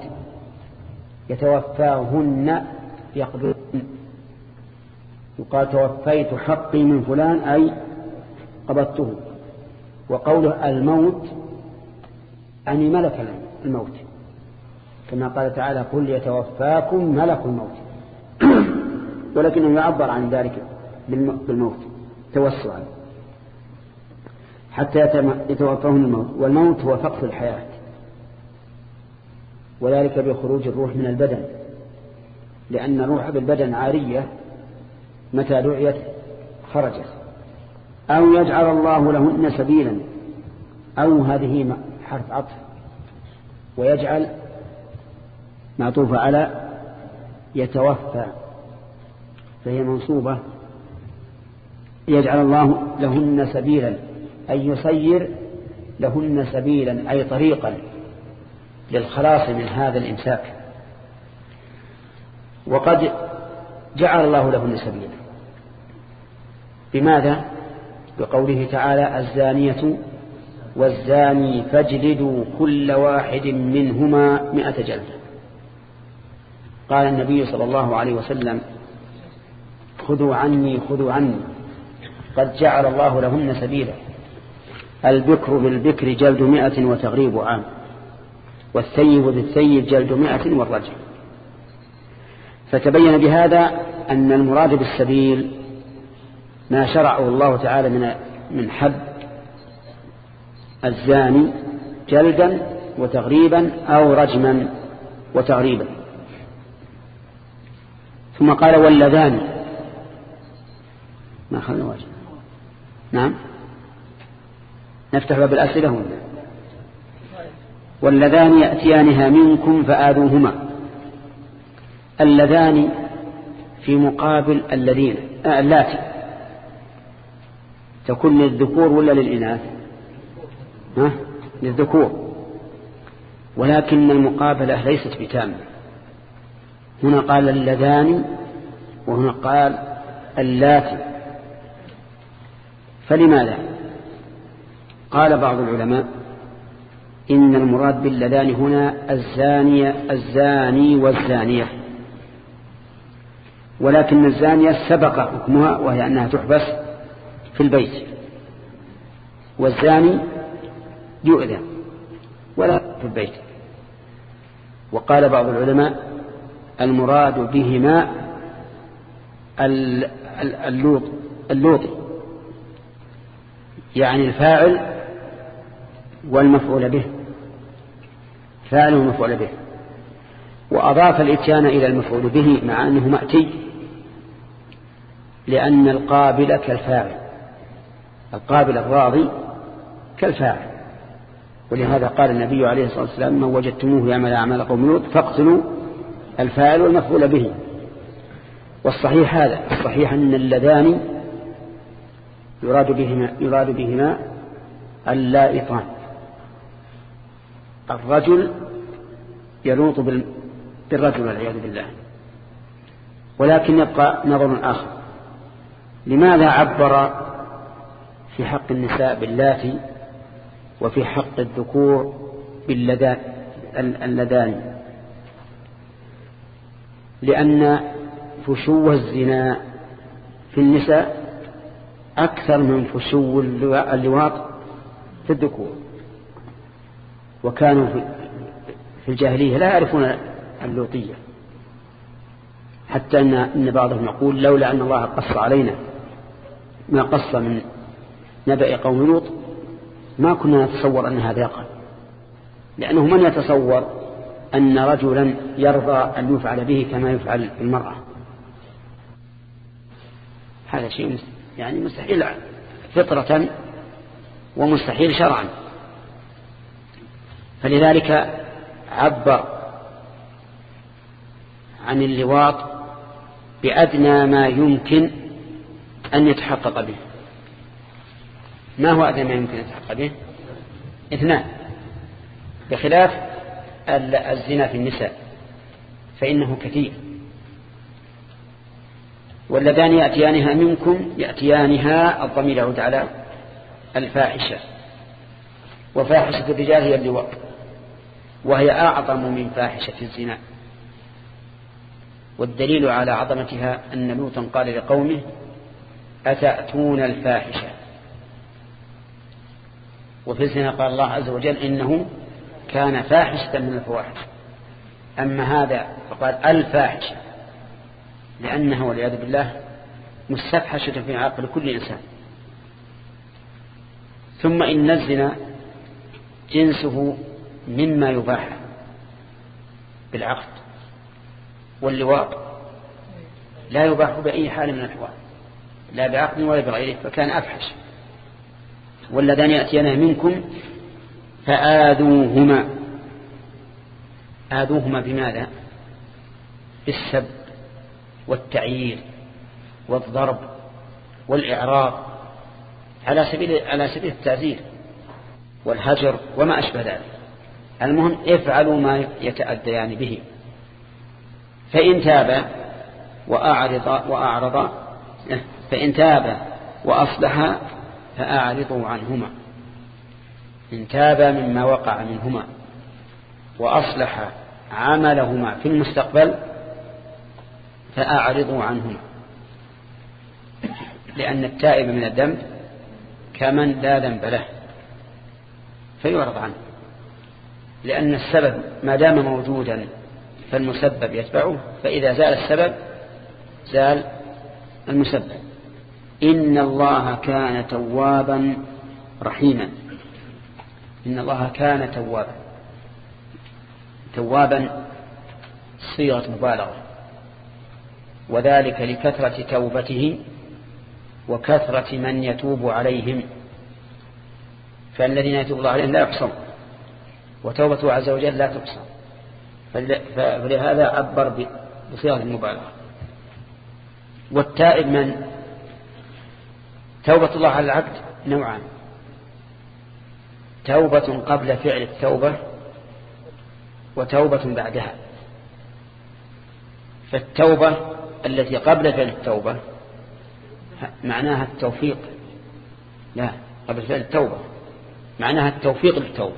Speaker 1: يتوفاهن يقبضن، يقال توفيت حقي من فلان أي قبضته. وقوله الموت يعني ملك الموت، كما قال تعالى قل يتوفاكم ملك الموت ولكنه يعبر عن ذلك بالموت توسعا حتى يتوفاهن الموت. والموت هو فقد الحياة، وذلك بخروج الروح من البدن، لأن الروح بالبدن عارية متى دعيت خرجت. أو يجعل الله لهن سبيلا، أو هذه حرف عطف، ويجعل معطوفة على يتوفى فهي منصوبة. يجعل الله لهن سبيلا أي يسير لهن سبيلا أي طريقا للخلاص من هذا الإمساك. وقد جعل الله لهن سبيلا بماذا؟ بقوله تعالى الزانية والزاني فاجلدوا كل واحد منهما مئة جلدة. قال النبي صلى الله عليه وسلم خذوا عني خذوا عني قد جعل الله لهن سبيلا. البكر بالبكر جلد مئة وتغريب عام، والثيب بالثيب جلد مئة والرجم. فتبين بهذا أن المراد بالسبيل ما شرعه الله تعالى من من حد الزاني جلدا وتغريبا أو رجما وتغريبا. ثم قال واللذان، ما خلنا واجب. نعم نفتح باب الأسئلة هنا. واللذان يأتيانها منكم فآذوهما. اللذان في مقابل الذين آه اللاتي تكون للذكور ولا للإناث؟ ها؟ للذكور، ولكن المقابلة ليست بتامة. هنا قال اللذان وهنا قال اللاتي، فلماذا؟ قال بعض العلماء إن المراد باللذان هنا الزانية الزاني والزانية، ولكن الزانية سبق حكمها وهي أنها تحبس في البيت، والزاني يؤذى ولا في البيت. وقال بعض العلماء المراد بهما اللوط اللوطي، يعني الفاعل والمفعول به، فاعل والمفعول به. وأضاف الإتيان إلى المفعول به مع أنه مأتي، لأن القابل كالفاعل، القابل الراضي كالفاعل. ولهذا قال النبي عليه الصلاة والسلام من وجدتموه يعمل أعمال قوم لوط فاقتلوا الفاعل والمفعول به. والصحيح هذا، الصحيح أن اللذان يراد بهما, يراد بهما اللائطان. الرجل يلوط بالرجل والعياذ بالله. ولكن يبقى نظر آخر، لماذا عبر في حق النساء باللاتي وفي حق الذكور باللذان؟ لأن فشو الزنا في النساء أكثر من فشو اللواط في الذكور، وكانوا في الجاهلية لا يعرفون اللوطية، حتى أن بعضهم يقول لولا أن الله قص علينا ما قص من نبأ قوم لوط ما كنا نتصور أن هذا يقع، لأنه من يتصور أن رجلا يرضى أن يفعل به كما يفعل المرأة؟ هذا شيء يعني مستحيل فطرة ومستحيل شرعا. فلذلك عبر عن اللواط بأدنى ما يمكن أن يتحقق به. ما هو أدنى ما يمكن أن يتحقق به؟ اثنان، بخلاف الزنا في النساء فإنه كثير. واللذان يأتيانها منكم، يأتيانها الضمير يعود على الفاحشة، وفاحشة الرجال هي اللواط، وهي أعظم من فاحشة الزنا. والدليل على عظمتها أن لوطا قال لقومه أتأتون الفاحشة. وفي الزنا قال الله عز وجل إنه كان فاحشة من الفواحش. أما هذا فقال الفاحشة لأنها والعياذ بالله مستفحشة في عقل كل إنسان. ثم إن الزنا جنسه مما يباح بالعقد، واللواط لا يباح بأي حال من الأحوال، لا بعقد ولا بغيره، فكان أفحش. واللذان يأتينا منكم فآذوهما. آذوهما بماذا؟ بالسب والتعيير والضرب والإعراض على سبيل على سبيل التعزير والهجر وما أشبه ذلك. المهم افعلوا ما يتأديان به. فإن تابا وأعرض وأعرض فإن تابا وأصلحا فأعرضوا عنهما. إن تابا مما وقع منهما وأصلح عملهما في المستقبل فأعرضوا عنهما، لأن التائب من الذنب كمن لا ذنب له فيعرض عنه، لأن السبب ما دام موجودا فالمسبب يتبعه، فإذا زال السبب زال المسبب. إن الله كان توابا رحيما. إن الله كان توابا. توابا صيغة مبالغة، وذلك لكثرة توبته وكثرة من يتوب عليهم، فالذين يتوب الله عليهم لا يحصون، وتوبته عز وجل لا تحصى، فلهذا عبر بصيغة المبالغة. والتائب من توبة الله على العبد نوعان: توبة قبل فعل التوبة وتوبة بعدها. فالتوبة التي قبل فعل التوبة معناها التوفيق، لا قبل فعل التوبة معناها التوفيق للتوبة،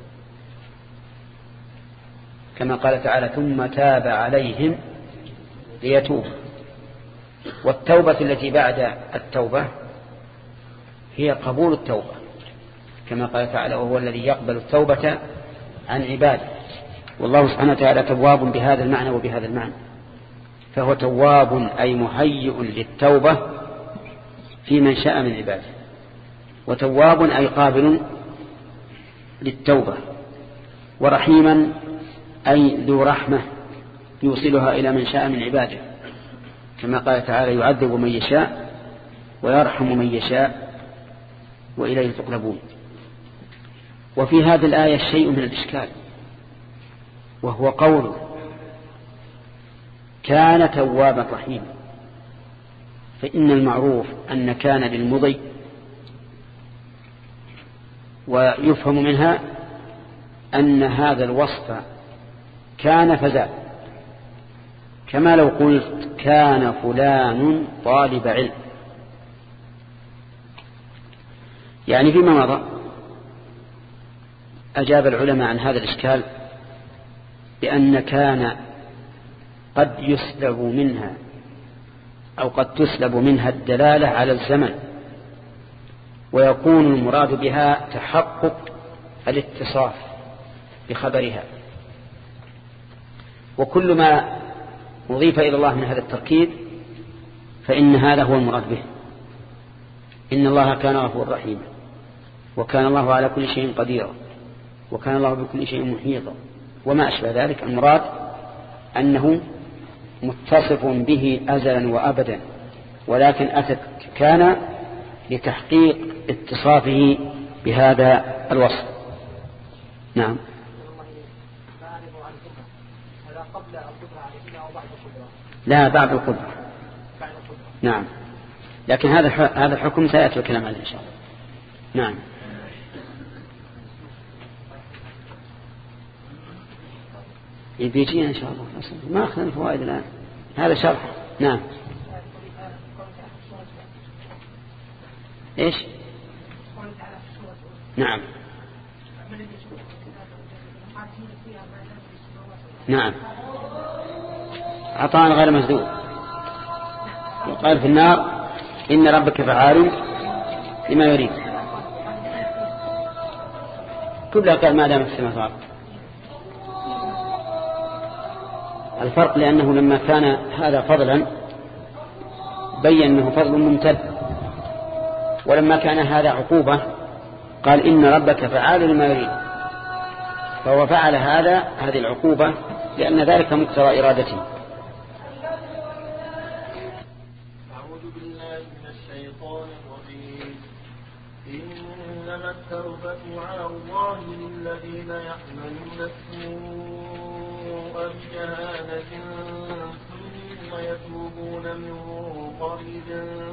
Speaker 1: كما قال تعالى ثم تاب عليهم ليتوب. والتوبة التي بعد التوبة هي قبول التوبة، كما قال تعالى وهو الذي يقبل التوبة عن عباده. والله سبحانه وتعالى تواب بهذا المعنى وبهذا المعنى، فهو تواب أي مهيئ للتوبة في من شاء من عباده، وتواب أي قابل للتوبة، ورحيما أي ذو رحمة يوصلها إلى من شاء من عباده، كما قال تعالى يعذب من يشاء ويرحم من يشاء وإليه تقلبون. وفي هذه الآية شيء من الإشكال، وهو قول كان توابا رحيما، فإن المعروف أن كان للمضي ويفهم منها أن هذا الوصف كان فزاد، كما لو قلت كان فلان طالب علم. يعني فيما مضى أجاب العلماء عن هذا الإشكال بأن كان قد يسلب منها أو قد تسلب منها الدلالة على الزمن، ويكون المراد بها تحقق الاتصاف بخبرها. وكل ما أضيف إلى الله من هذا التركيب فإن هذا هو المراد به. إن الله كان غفورا رحيما، وكان الله على كل شيء قديرا، وكان الله بكل شيء محيطا، وما أشبه ذلك. المراد أنه متصف به أزلا وأبدا، ولكن أتت كان لتحقيق اتصافه بهذا الوصف. نعم. لا، بعد القدرة. نعم، لكن هذا هذا الحكم سيأتي الكلام عنه إن شاء الله. نعم. يبيجينا إن شاء الله، ما أخذنا الفوائد الآن، هذا شرح. نعم. إيش؟ نعم نعم عطاء غير مسدود. وقال في النار إن ربك فعال لما يريد. كلها قال ما دام في السماء. الفرق لأنه لما كان هذا فضلا بين أنه فضل ممتد، ولما كان هذا عقوبة قال إن ربك فعال لما يريد، فهو فعل هذا هذه العقوبة لأن ذلك مقتضى إرادته.
Speaker 8: أعوذ بالله من الشيطان الرجيم. إنما التوبة على الله للذين يعملون السوء بجهالة ثم يتوبون من قريب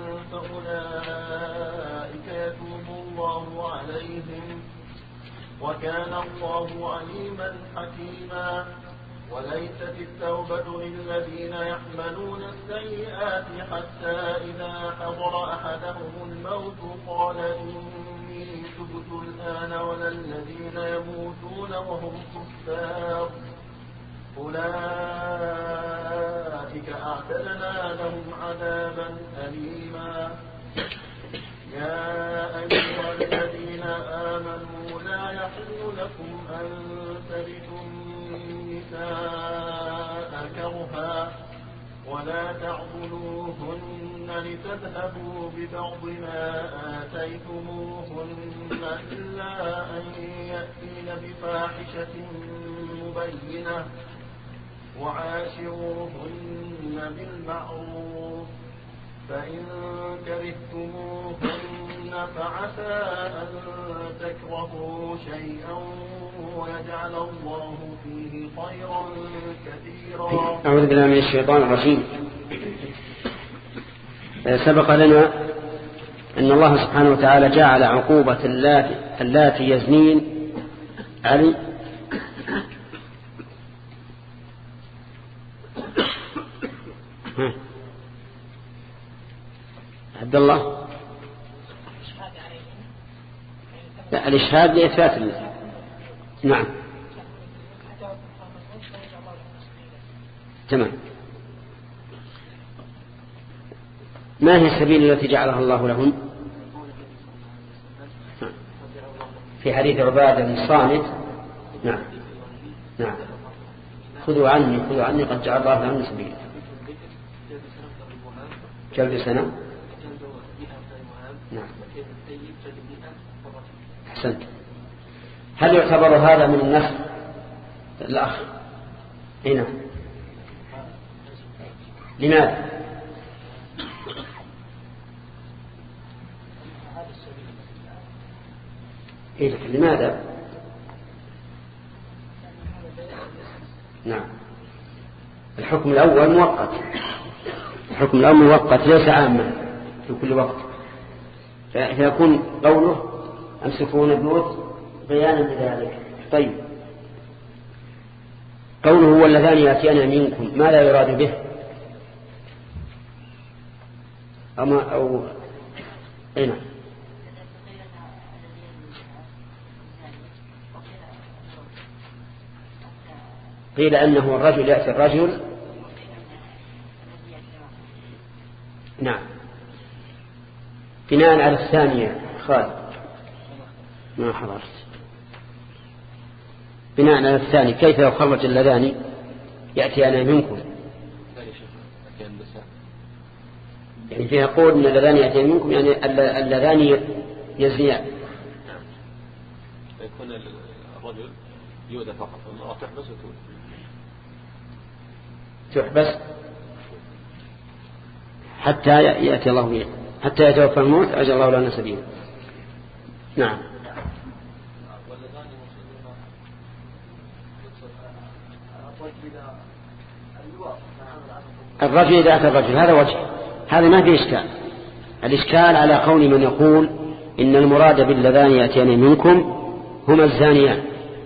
Speaker 8: فأولئك يتوب الله عليهم وكان الله عليما حكيما. وليست التوبة للذين يعملون السيئات حتى إذا حضر أحدهم الموت قال إني تبت الآن ولا الذين يموتون وهم كفار أولئك أعتدنا لهم عذابا أليما. يا أيها الذين آمنوا لا يحل لكم أن ترثوا النساء كرها ولا تعضلوهن لتذهبوا ببعض ما آتيتموهن إلا أن يأتين بفاحشة مبينة وعاشروهن بالمعروف فإن كرهتموهن فعسى أن تكرهوا شيئا ويجعل الله فيه خيرا كثيرا.
Speaker 1: أعوذ بالله من الشيطان الرجيم. سبق لنا أن الله سبحانه وتعالى جعل عقوبة اللاتي يزنين علي عبد الله لا الإشهاد لإثبات الله. نعم تمام. ما هي السبيل التي جعلها الله لهن؟ في حديث عبادة بن الصامت. نعم نعم خذوا عني خذوا عني قد جعل الله لهن سبيلا. جلد سنة. نعم أحسنت. هل يعتبر هذا من النسخ؟ الأخ هنا لماذا؟ إيه لماذا؟ نعم الحكم الأول مؤقت. الحكم الأول مؤقت ليس عاما في كل وقت، فيكون قوله أمسكون البيوت بيانا لذلك. طيب، قوله واللذان يأتيان منكم ما لا يراد به أما أو أين قيل أنه الرجل يأتي الرجل. نعم، بناء على الثانية خالد ما حضرت. بناء على الثاني كيف لو خرج اللذان يأتيان منكم، يعني فيها قول ان اللذان يأتيان منكم يعني اللذان يزنيان.
Speaker 5: يكون الرجل يؤذى فقط والمرأة تحبس وتولد
Speaker 1: تحبس حتى يأتي الله به، حتى يتوفى الموت أجل الله لنا سبيلا. نعم. الرجل إذا أتى الرجل هذا وجه، هذا ما فيه إشكال. الإشكال على قول من يقول إن المراد باللذان يأتيان منكم هما الزانيان.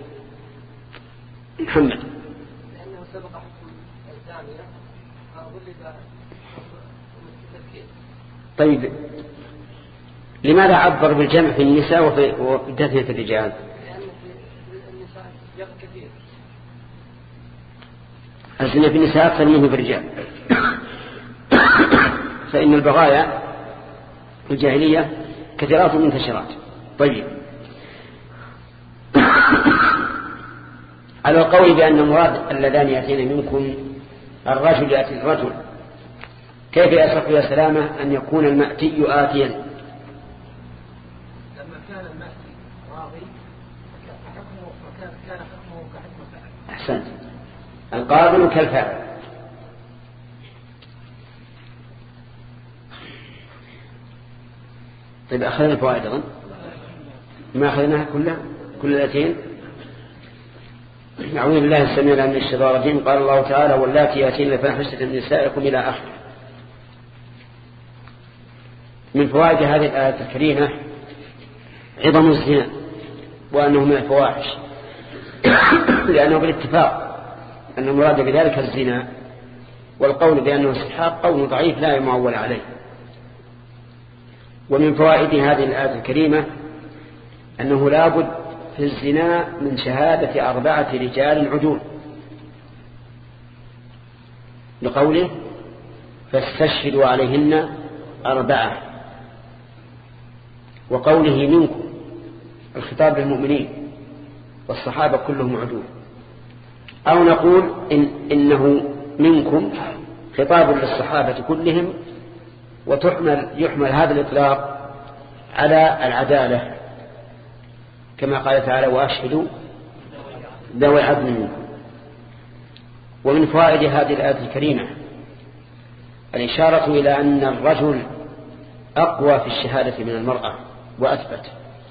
Speaker 1: محمد.
Speaker 6: لأنه سبق حكم الزانية ولد.
Speaker 1: طيب، لماذا عبر بالجمع في النساء وفي تثنية الرجال؟
Speaker 6: لأن في النساء يغ كثير.
Speaker 1: الزنا في النساء أكثر منه في الرجال. فإن البغايا في الجاهلية كثيرات منتشرات. طيب، على القول بأن المراد اللذان يأتين منكم الرجل يأتي الرجل، كيف يصح يا سلامة أن يكون المأتي آتيا؟
Speaker 6: لما كان المأتي راضي حكمه كان حكمه كحكم فعل.
Speaker 1: أحسنت، القابل كالفاعل. طيب، أخذنا الفوائد أظن ما أخذناها كلها كل الأتين. أعوذ بالله السميع العليم من الشيطان الرجيم. قال الله تعالى واللاتي يأتين الفاحشة من نسائكم إلى آخره. من فوائد هذه الآية الكريمة عظم الزنا وأنه من الفواحش، لأنه بالاتفاق أن المراد بذلك الزنا، والقول بأنه استحقاق قول ضعيف لا يمعول عليه. ومن فوائد هذه الآية الكريمة أنه لا بد في الزنا من شهادة أربعة رجال عدول، لقوله فاستشهدوا عليهن أربعة، وقوله منكم الخطاب للمؤمنين والصحابة كلهم عدول. أو نقول إن إنه منكم خطاب للصحابة كلهم، وتحمل يحمل هذا الإطلاق على العدالة كما قال تعالى وأشهدوا ذوي عدل منكم. ومن فوائد هذه الآية الكريمة الإشارة إلى أن الرجل أقوى في الشهادة من المرأة وأثبت،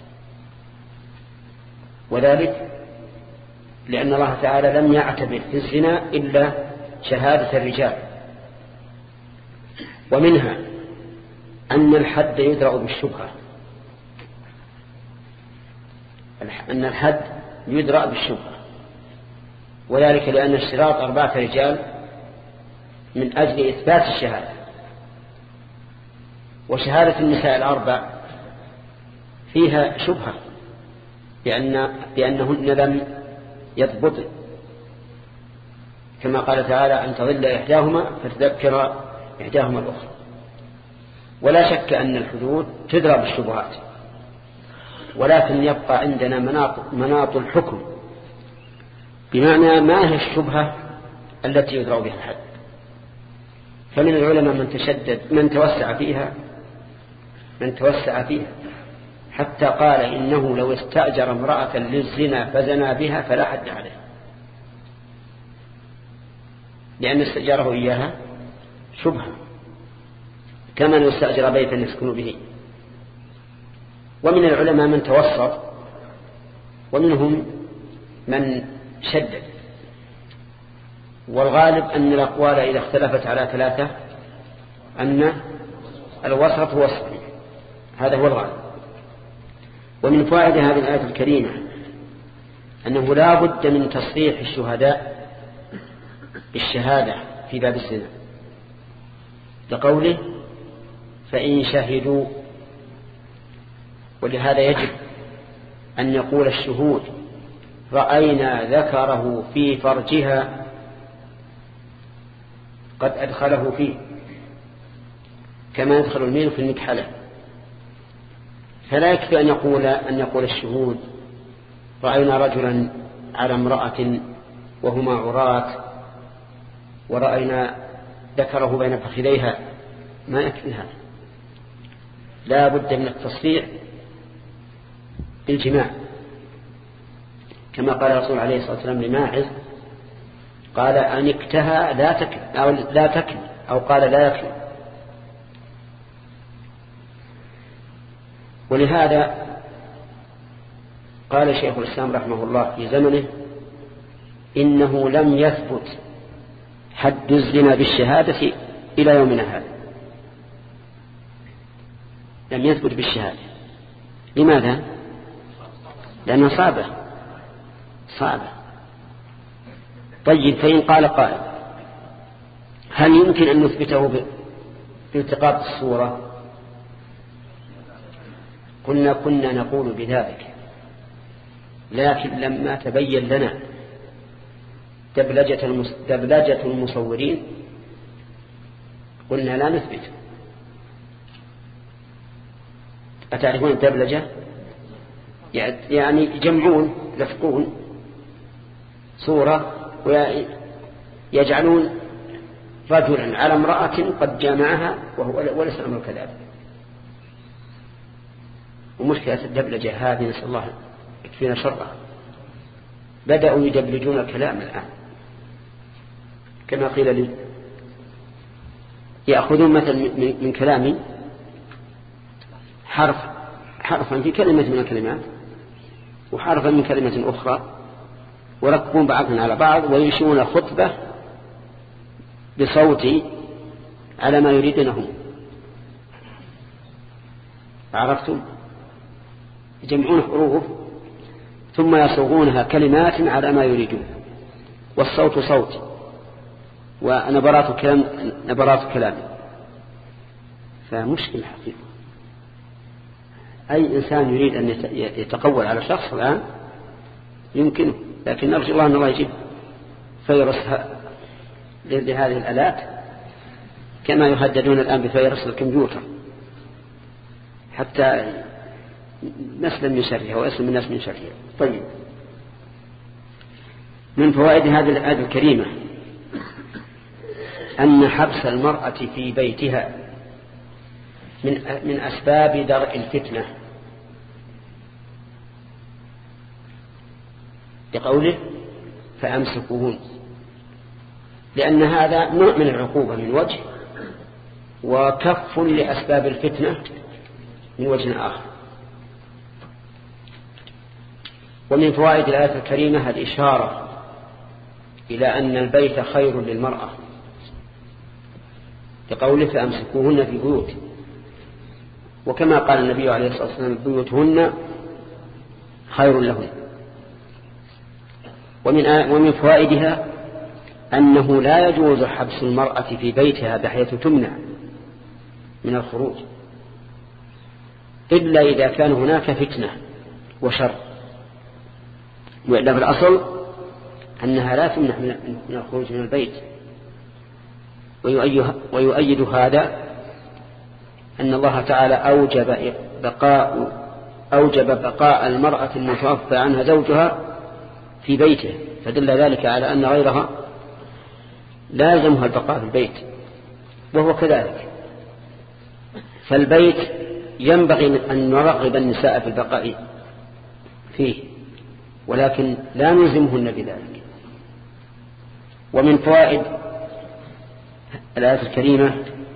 Speaker 1: وذلك لأن الله تعالى لم يعتبر في الزنا إلا شهادة الرجال. ومنها أن الحد يدرأ بالشبهة، أن الحد يدرأ بالشبهة، وذلك لأن اشتراط أربعة رجال من أجل إثبات الشهادة، وشهادة النساء الأربع فيها شبهة بأن بأنهن لم يضبط، كما قال تعالى أن تضل إحداهما فتذكر إحداهما الأخرى. ولا شك أن الحدود تدرى بالشبهات، ولكن يبقى عندنا مناط, مناط الحكم، بمعنى ما هي الشبهة التي يدرى بها الحد. فمن العلماء من تشدد من توسع فيها من توسع فيها حتى قال إنه لو استأجر امرأة للزنا فزنا بها فلا حد عليه، لأن استأجره إياها شبهة، كما لو استأجر بيتا يسكن به. ومن العلماء من توسط، ومنهم من شدد، والغالب أن الأقوال إذا اختلفت على ثلاثة أن الوسط هو الصحيح، هذا هو الغالب. ومن فوائد هذه الآية الكريمة أنه لا بد من تصريح الشهداء بالشهادة في باب الزنا، لقوله فإن شهدوا. ولهذا يجب أن يقول الشهود رأينا ذكره في فرجها قد أدخله فيه، كما يدخل الميل في المكحلة. فلا يكفي أن يقول أن يقول الشهود رأينا رجلا على امرأة وهما عراة ورأينا ذكره بين فخذيها، ما يكفي هذا، لا بد من التصريح بالجماع، كما قال الرسول عليه الصلاة والسلام لماعز قال أن اكتهى لا تكل أو لا تكل أو قال لا يكل. ولهذا قال شيخ الإسلام رحمه الله في زمنه إنه لم يثبت حد الزنا بالشهادة إلى يومنا هذا، لم يثبت بالشهادة. لماذا؟ لأنها صعبة صعبة. طيب، فإن قال قائل هل يمكن أن نثبته بالتقاط الصورة؟ قلنا كنا نقول بذلك، لكن لما تبين لنا دبلجة, المس... دبلجة المصورين قلنا لا نثبت. أتعرفون الدبلجة؟ يعني يجمعون يلفقون صورة ويجعلون رجلا على امرأة قد جامعها وهو وليس الأمر كذلك. ومشكلة الدبلجة هذه نسأل الله يكفينا شرها، بدأوا يدبلجون الكلام الآن كما قيل لي، يأخذون مثلا من كلامي حرف حرفا في كلمة من الكلمات وحرفا من كلمة أخرى وركبون بعضهم على بعض وينشئون الخطبة بصوتي على ما يريدونه. عرفتم؟ يجمعون حروف ثم يصوغونها كلمات على ما يريدون، والصوت صوت ونبرات كلام نبرات كلام. فمشكلة حقيقة. أي إنسان يريد أن يتقول على شخص الآن يمكنه، لكن نرجو الله أن الله يجيب فيروس لهذه الآلات كما يهددون الآن بفيروس الكمبيوتر حتى نسلم من شرها ويسلم الناس من شرها. طيب، من فوائد هذه الآية الكريمة أن حبس المرأة في بيتها من من أسباب درء الفتنة، بقوله فأمسكوهن، لأن هذا نوع من العقوبة من وجه، وكف لأسباب الفتنة من وجه آخر. ومن فوائد الآية الكريمة الإشارة إلى أن البيت خير للمرأة، بقوله فأمسكوهن في بيوت، وكما قال النبي عليه الصلاة والسلام بيوتهن خير لهن. ومن ومن فوائدها أنه لا يجوز حبس المرأة في بيتها بحيث تمنع من الخروج إلا إذا كان هناك فتنة وشر، وإلا في الأصل أنها لا تمنع من الخروج من البيت. ويؤيد هذا أن الله تعالى أوجب بقاء أوجب بقاء المرأة المتوفى عنها زوجها في بيته، فدل ذلك على أن غيرها لا يلزمها البقاء في البيت، وهو كذلك. فالبيت ينبغي أن نرغب النساء في البقاء فيه، ولكن لا نلزمهن بذلك. ومن فوائد الآية الكريمة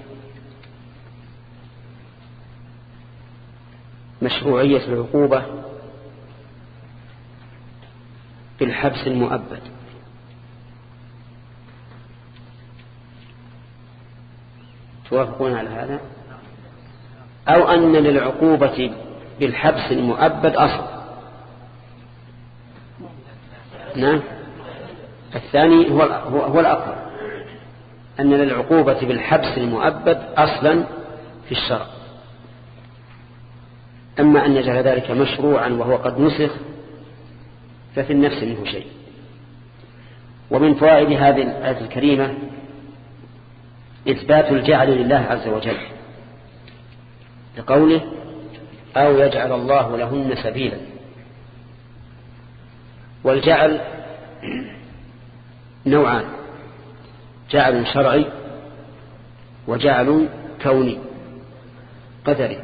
Speaker 1: مشروعية العقوبة بالحبس المؤبد. توافقون على هذا؟ أو أن للعقوبة بالحبس المؤبد أصل. نعم الثاني هو هو الأقرب، أن للعقوبة بالحبس المؤبد أصلا في الشرع. أما أن يجعل ذلك مشروعا وهو قد نسخ ففي النفس منه شيء. ومن فوائد هذه الآية الكريمة إثبات الجعل لله عز وجل لقوله أو يجعل الله لهن سبيلا. والجعل نوعان، جعل شرعي وجعل كوني قدري.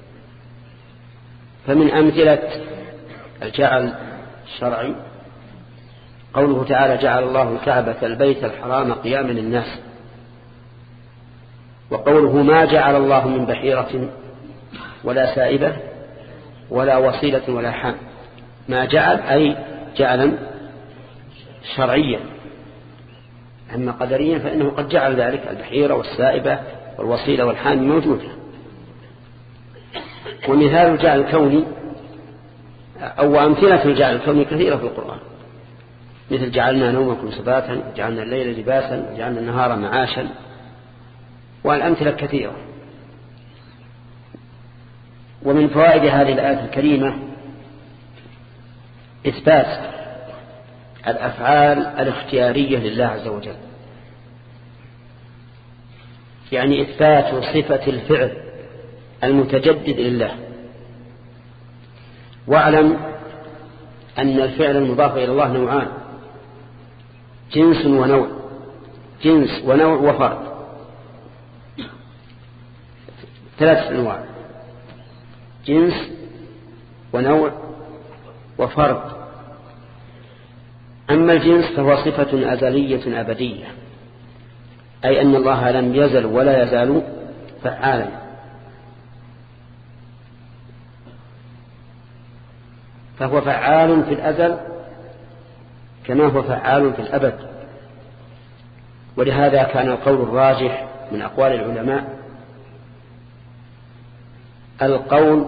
Speaker 1: فمن أمثلة الجعل الشرعي قوله تعالى جعل الله الكعبة البيت الحرام قياما للناس، وقوله ما جعل الله من بحيرة ولا سائبة ولا وصيلة ولا حام. ما جعل أي جعلا شرعيا، أما قدريا فإنه قد جعل ذلك، البحيرة والسائبة والوصيلة والحام موجودة. ومثال الجعل الكوني أو أمثلة الجعل الكوني كثيرة في القرآن، مثل جعلنا نومكم سباتا، جعلنا الليل لباسا، جعلنا النهار معاشا، والأمثلة كثيرة. ومن فوائد هذه الآية الكريمة إثبات الأفعال الاختيارية لله عز وجل، يعني إثبات صفة الفعل المتجدد لله. واعلم أن الفعل المضاف إلى الله نوعان، جنس ونوع، جنس ونوع وفرد، ثلاث أنواع، جنس ونوع وفرد. أما الجنس فهو صفة أزلية أبدية، أي أن الله لم يزل ولا يزال فعالا. فهو فعال في الأزل كما هو فعال في الأبد. ولهذا كان القول الراجح من أقوال العلماء القول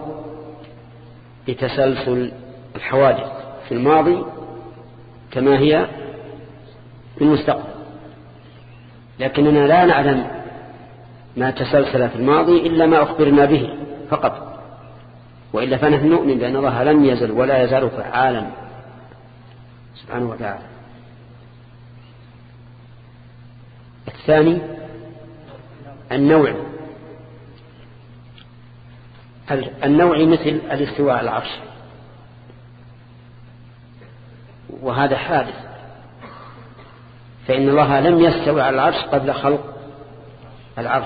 Speaker 1: بتسلسل الحوادث في الماضي كما هي في المستقبل، لكننا لا نعلم ما تسلسل في الماضي إلا ما أخبرنا به فقط، وإلا فنحن نؤمن بأن الله لم يزل ولا يزال فعالا سبحانه وتعالى. الثاني النوع، النوع مثل الاستواء على العرش، وهذا حادث، فإن الله لم يستوي على العرش قبل خلق العرش.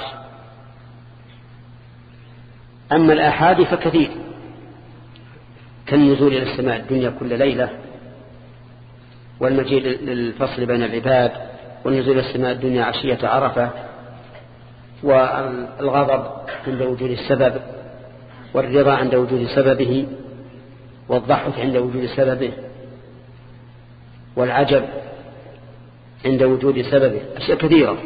Speaker 1: أما الآحاد فكثير، كالنزول إلى السماء الدنيا كل ليلة، والمجيء للفصل بين العباد، والنزول إلى السماء الدنيا عشية عرفة، والغضب عند وجود السبب، والرضا عند وجود سببه، والضحك عند وجود سببه، والعجب عند وجود سببه، أشياء كثيرة.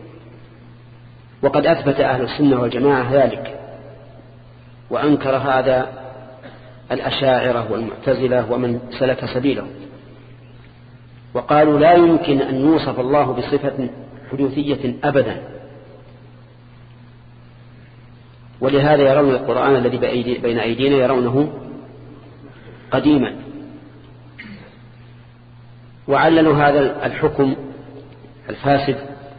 Speaker 1: وقد أثبت أهل السنة والجماعة ذلك، وأنكر هذا الأشاعرة والمعتزلة ومن سلك سبيله، وقالوا لا يمكن أن يوصف الله بصفة حدوثية أبدا. ولهذا يرون القرآن الذي بين أيدينا يرونه قديما. وعللوا هذا الحكم الفاسد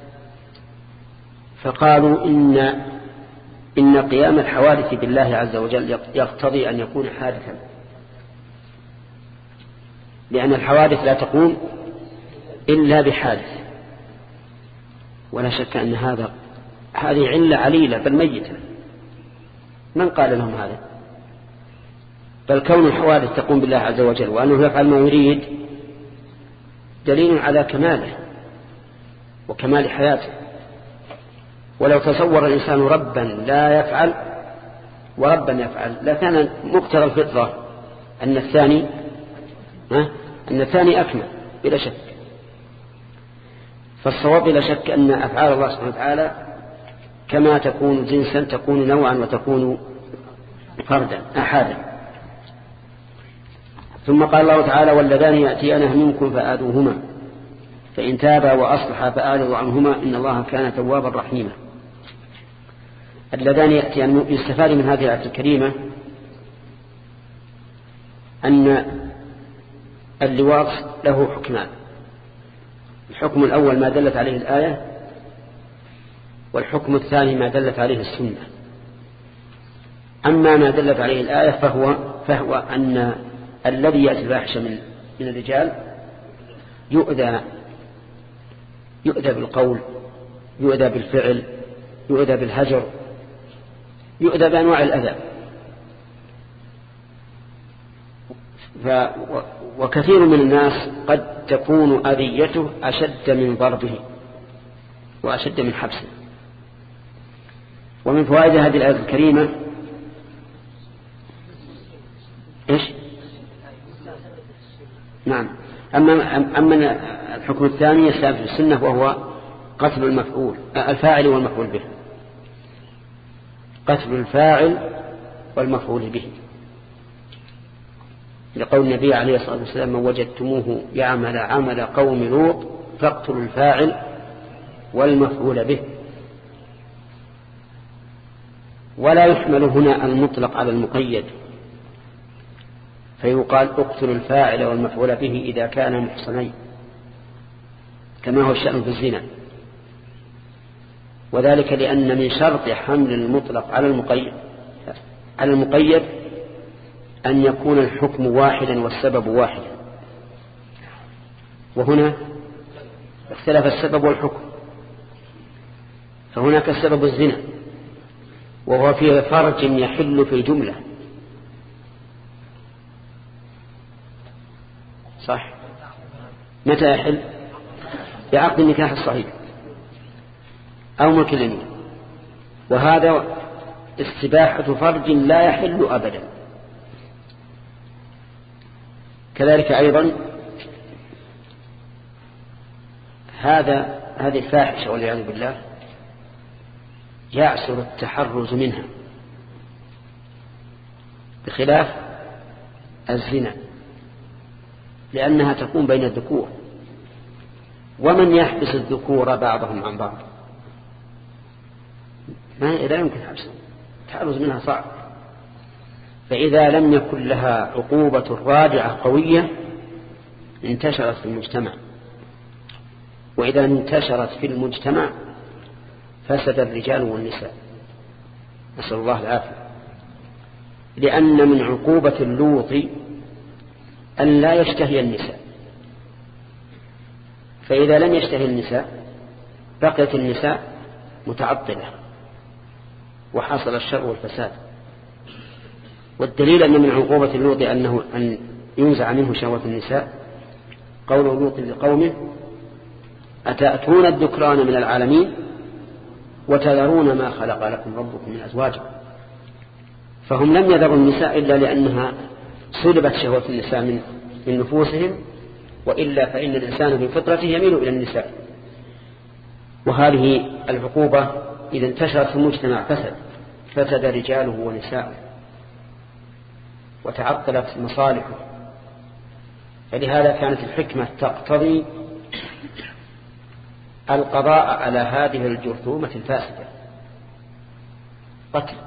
Speaker 1: فقالوا إن إن قيام الحوادث بالله عز وجل يقتضي أن يكون حادثا، لأن الحوادث لا تقوم إلا بحادث. ولا شك أن هذا هذه علة عليلة بل ميتة. من قال لهم هذا؟ بل كون الحوادث تقوم بالله عز وجل وأنه يفعل ما يريد دليل على كماله وكمال حياته. ولو تصور الإنسان ربا لا يفعل وربا يفعل لكان مقتضى الفطرة أن الثاني أن الثاني أكمل بلا شك. فالصواب بلا شك أن أفعال الله سبحانه وتعالى كما تكون جنسا تكون نوعا وتكون فردا أحدا. ثم قال الله تعالى واللذان يأتيانها منكم فآذوهما فإن تابا وأصلحا فأعرضوا عنهما إن الله كان توابا رحيما. اللذان يأتيان يستفاد من هذه الآية الكريمة أن اللواط له حكمان. الحكم الأول ما دلت عليه الآية، والحكم الثاني ما دلت عليه السنة. أما ما دلت عليه الآية فهو, فهو أن الذي يأتي الفاحشة من, من الرجال يؤذى يؤذى بالقول، يؤذى بالفعل، يؤذى بالهجر، يؤذى بأنواع الأذى. ف وكثير من الناس قد تكون أذيته أشد من ضربه وأشد من حبسه. ومن فوائد هذه الآية الكريمة إيش؟ نعم. أما, أما الحكم الثاني الثابت في السنة وهو قتل المفعول الفاعل والمفعول به، قتل الفاعل والمفعول به، لقول النبي عليه الصلاة والسلام من وجدتموه يعمل عمل قوم لوط فاقتلوا الفاعل والمفعول به. ولا يحمل هنا المطلق على المقيد، فيقال اقتلوا الفاعل والمفعول به إذا كان محصنين كما هو الشأن في الزنا، وذلك لأن من شرط حمل المطلق على المقيد على المقيد أن يكون الحكم واحدا والسبب واحدا، وهنا اختلف السبب والحكم. فهناك السبب الزنا وهو فيه فرج يحل في الجملة، صح؟ متى يحل؟ بعقد النكاح الصحيح أو ملك اليمين، وهذا استباحة فرج لا يحل أبدا. كذلك أيضا هذا هذه الفاحشة والعياذ بالله يعسر التحرز منها بخلاف الزنا، لأنها تكون بين الذكور، ومن يحبس الذكور بعضهم عن بعض ما لا يمكن حبسه، التحرز منها صعب. فإذا لم يكن لها عقوبة راجعة قوية انتشرت في المجتمع، وإذا انتشرت في المجتمع فسد الرجال والنساء، نسأل الله العافية. لأن من عقوبة اللوط أن لا يشتهي النساء، فإذا لم يشتهي النساء بقيت النساء متعطلة وحصل الشر والفساد. والدليل أن من عقوبة اللوط أنه أن ينزع منه شهوة النساء قول لوط لقومه أتأتون الذكران من العالمين وتذرون ما خلق لكم ربكم من أزواجكم. فهم لم يذروا النساء إلا لأنها سلبت شهوة النساء من, من نفوسهم، وإلا فإن الإنسان في فطرته يميل إلى النساء. وهذه العقوبة إذا انتشرت في المجتمع فسد فسد رجاله ونساءه وتعطلت مصالحه. فلهذا كانت الحكمة تقتضي القضاء على هذه الجرثومة الفاسدة قتل،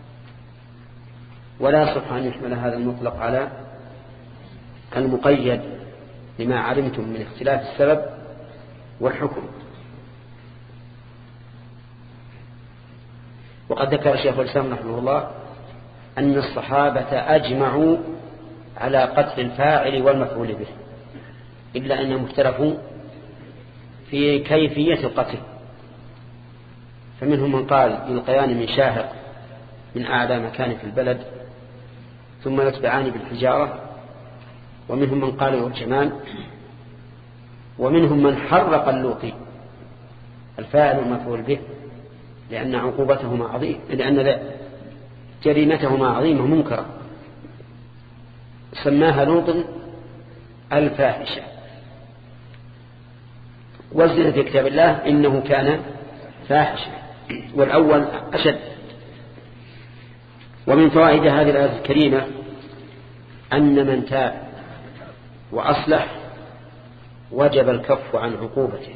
Speaker 1: ولا صح أن يحمل هذا المطلق على المقيد لما علمتم من اختلاف السبب والحكم. وقد ذكر الشيخ الإسلام رحمه الله أن الصحابة أجمعوا على قتل الفاعل والمفعول به، إلا أنهم اختلفوا في كيفية القتل. فمنهم من قال يلقيان من شاهق من أعلى مكان في البلد ثم يتبعان بالحجارة، ومنهم من قال يرجمان، ومنهم من حرق اللوطي الفاعل والمفعول به لأن عقوبتهما عظيمة، لأن جريمتهما عظيمة منكرة، سماها لوط الفاحشة. وزن في كتاب الله إنه كان فاحشة، والأول أشد. ومن فوائد هذه الآية الكريمة أن من تاب وأصلح وجب الكف عن عقوبته.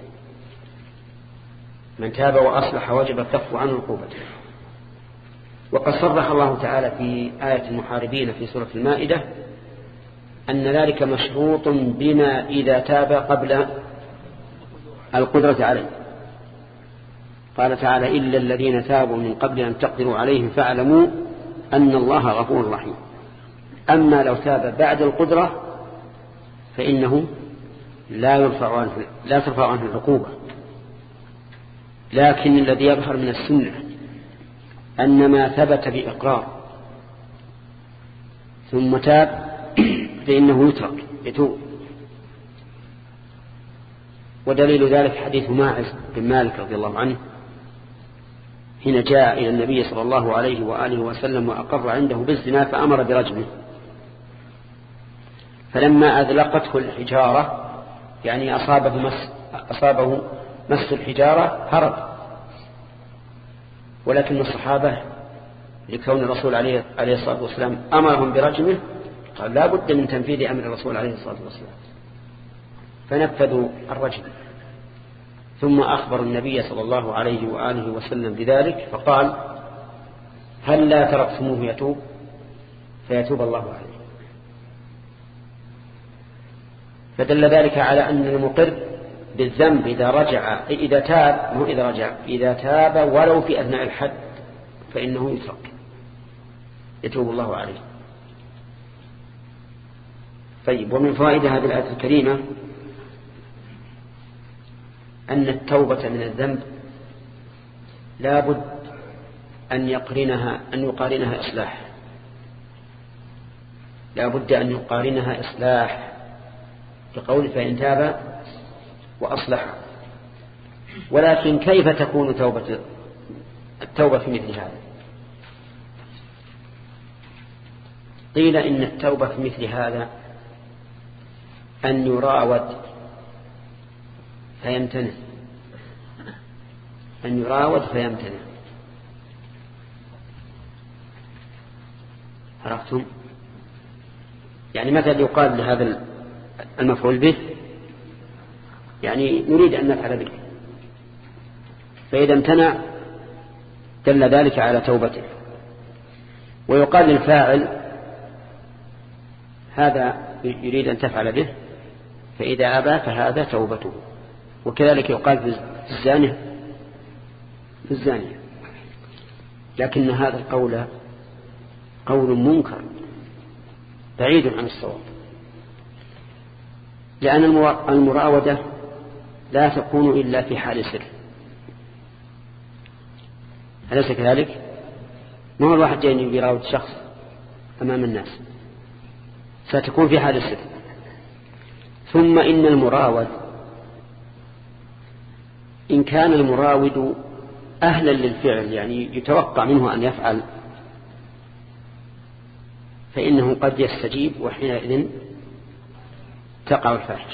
Speaker 1: من تاب وأصلح وجب الكف عن عقوبته. وقد صرح الله تعالى في آية المحاربين في سورة المائدة أن ذلك مشروط بما إذا تاب قبل القدرة عليه. قال تعالى إلا الذين تابوا من قبل أن تقدروا عليهم فاعلموا أن الله غفور رحيم. أما لو تاب بعد القدرة فإنه لا يرفع عنه لا ترفع عنه العقوبة. لكن الذي يظهر من السنة أن ما ثبت بإقرار ثم تاب فإنه يترك يتوب. ودليل ذلك حديث ماعز بن مالك رضي الله عنه حين جاء إلى النبي صلى الله عليه وآله وسلم وأقر عنده بالزنا فأمر برجمه، فلما أذلقته الحجارة يعني أصابه مس, أصابه مس الحجارة هرب. ولكن الصحابة لكون الرسول عليه, عليه الصلاة والسلام أمرهم برجمه قال لا بد من تنفيذ أمر الرسول عليه الصلاة والسلام، فنفذوا الرجم. ثم أخبر النبي صلى الله عليه وآله وسلم بذلك فقال هل لا تركتموه يتوب فيتوب الله عليه. فدل ذلك على أن المقر بالذنب إذا رجع إذا تاب مو إذا رجع إذا تاب ولو في أثناء الحد فإنه يترك يتوب الله عليه. طيب، ومن فوائد هذه الآية الكريمة أن التوبة من الذنب لا بد أن يقرنها أن يقارنها إصلاح لا بد أن يقارنها إصلاح بقول فإن تاب وأصلح. ولكن كيف تكون توبة التوبة في مثل هذا؟ قيل إن التوبة في مثل هذا أن يراود فيمتنع أن يراود فيمتنع عرفتم؟ يعني مثلا يقال لهذا المفعول به يعني نريد أن نفعل به، فإذا امتنع دل ذلك على توبته. ويقال للفاعل هذا يريد أن تفعل به فإذا أبى فهذا توبته. وكذلك يقال في الزانية في الزانية. لكن هذا القول قول منكر بعيد عن الصواب، لأن المراودة لا تكون إلا في حال سر. أليس كذلك؟ ما هو الواحد جاي يراود شخص أمام الناس، ستكون في حال سر. ثم إن المراود إن كان المراود أهلا للفعل يعني يتوقع منه أن يفعل فإنه قد يستجيب وحينئذ تقع الفاحشة.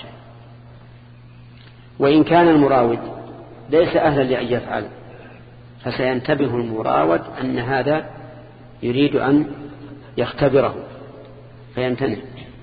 Speaker 1: وإن كان المراود ليس أهلا لأن يفعل فسينتبه المراود أن هذا يريد أن يختبره فيمتنع.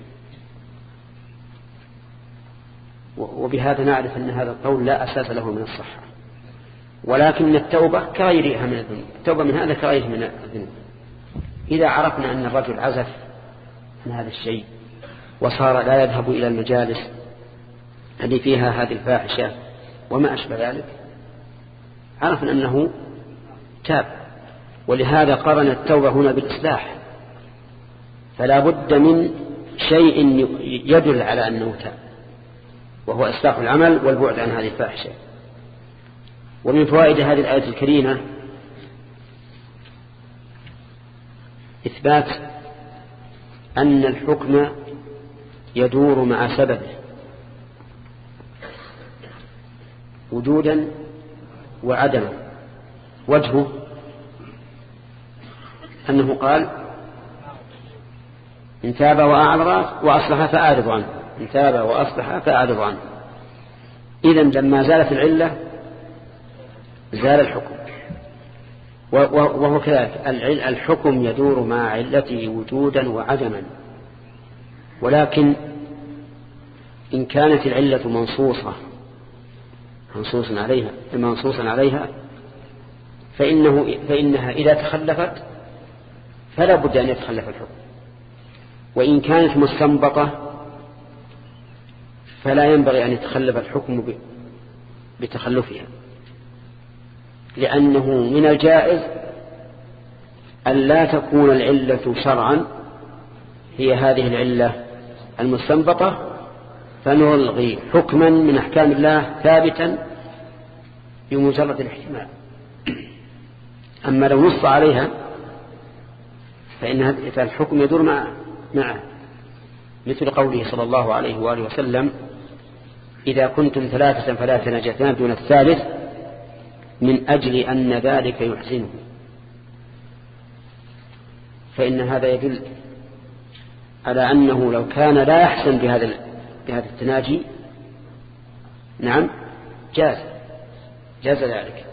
Speaker 1: وبهذا نعرف أن هذا القول لا أساس له من الصحة. ولكن التوبة كغيرها من الذنوب، التوبة من هذا كغيره من الذنوب. إذا عرفنا أن الرجل عزف عن هذا الشيء وصار لا يذهب إلى المجالس التي فيها هذه الفاحشة وما أشبه ذلك عرفنا أنه تاب. ولهذا قرن التوبة هنا بالإصلاح، فلا بد من شيء يدل على أنه تاب وهو إصلاح العمل والبعد عن هذه الفاحشة. ومن فوائد هذه الآية الكريمة إثبات أن الحكم يدور مع سببه وجودا وعدما. وجهه أنه قال إن تاب وأعرض وأصلح فأعرض عنه، إن تاب وأصلح فأعرض عنه. إذن لما زالت العلة زال الحكم. وهو كذلك الحكم يدور مع علته وجودا وعدما، ولكن إن كانت العلة منصوصة منصوصا عليها منصوصا عليها فإنه فإنها إذا تخلفت فلا بد أن يتخلف الحكم، وإن كانت مستنبطة فلا ينبغي أن يتخلف الحكم بتخلفها، لأنه من الجائز أن لا تكون العلة شرعا هي هذه العلة المستنبطة فنلغي حكما من أحكام الله ثابتا بمجرد الاحتمال. أما لو نص عليها فإن الحكم يدور معه معه مثل قوله صلى الله عليه وآله وسلم: إذا كنتم ثلاثة فلا تناجتان دون الثالث من أجل أن ذلك يحزنه. فإن هذا يدل على أنه لو كان لا يحسن بهذا بهذا التناجي نعم جاز جاز ذلك.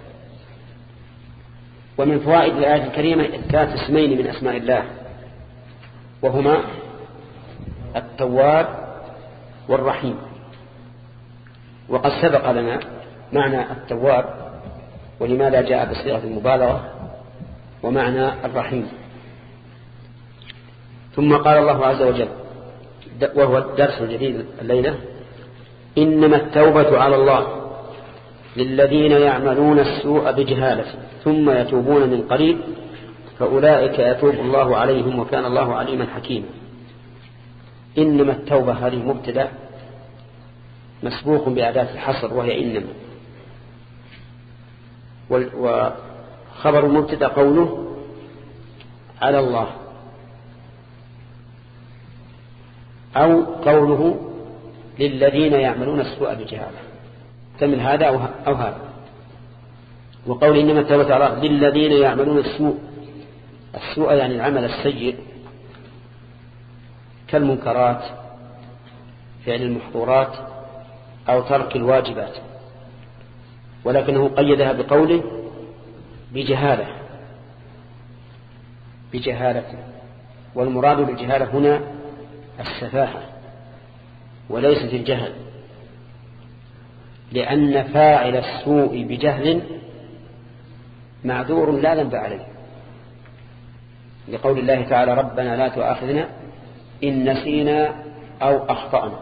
Speaker 1: ومن فوائد الآية الكريمة إثبات اسمين من أسماء الله وهما التواب والرحيم. وقد سبق لنا معنى التواب ولماذا جاء بصيغة المبالغة ومعنى الرحيم. ثم قال الله عز وجل وهو الدرس الجديد الليلة: إنما التوبة على الله للذين يعملون السوء بجهالة ثم يتوبون من قريب فأولئك يتوب الله عليهم وكان الله عليما حكيما. إنما التوبة هذه مبتدأ مسبوق بأداة الحصر وهي إنما، وخبر المبتدأ قوله على الله أو قوله للذين يعملون السوء بجهالة تمل هذا أو هذا. وقول إنما التوبة على الله للذين يعملون السوء، السوء يعني العمل السيء كالمنكرات فعل المحظورات أو ترك الواجبات، ولكنه قيدها بقوله بجهالة بجهالة والمراد بالجهالة هنا السفاهة وليست الجهل، لأن فاعل السوء بجهل معذور لا ذنب عليه، لقول الله تعالى: ربنا لا تؤاخذنا إن نسينا أو أخطأنا.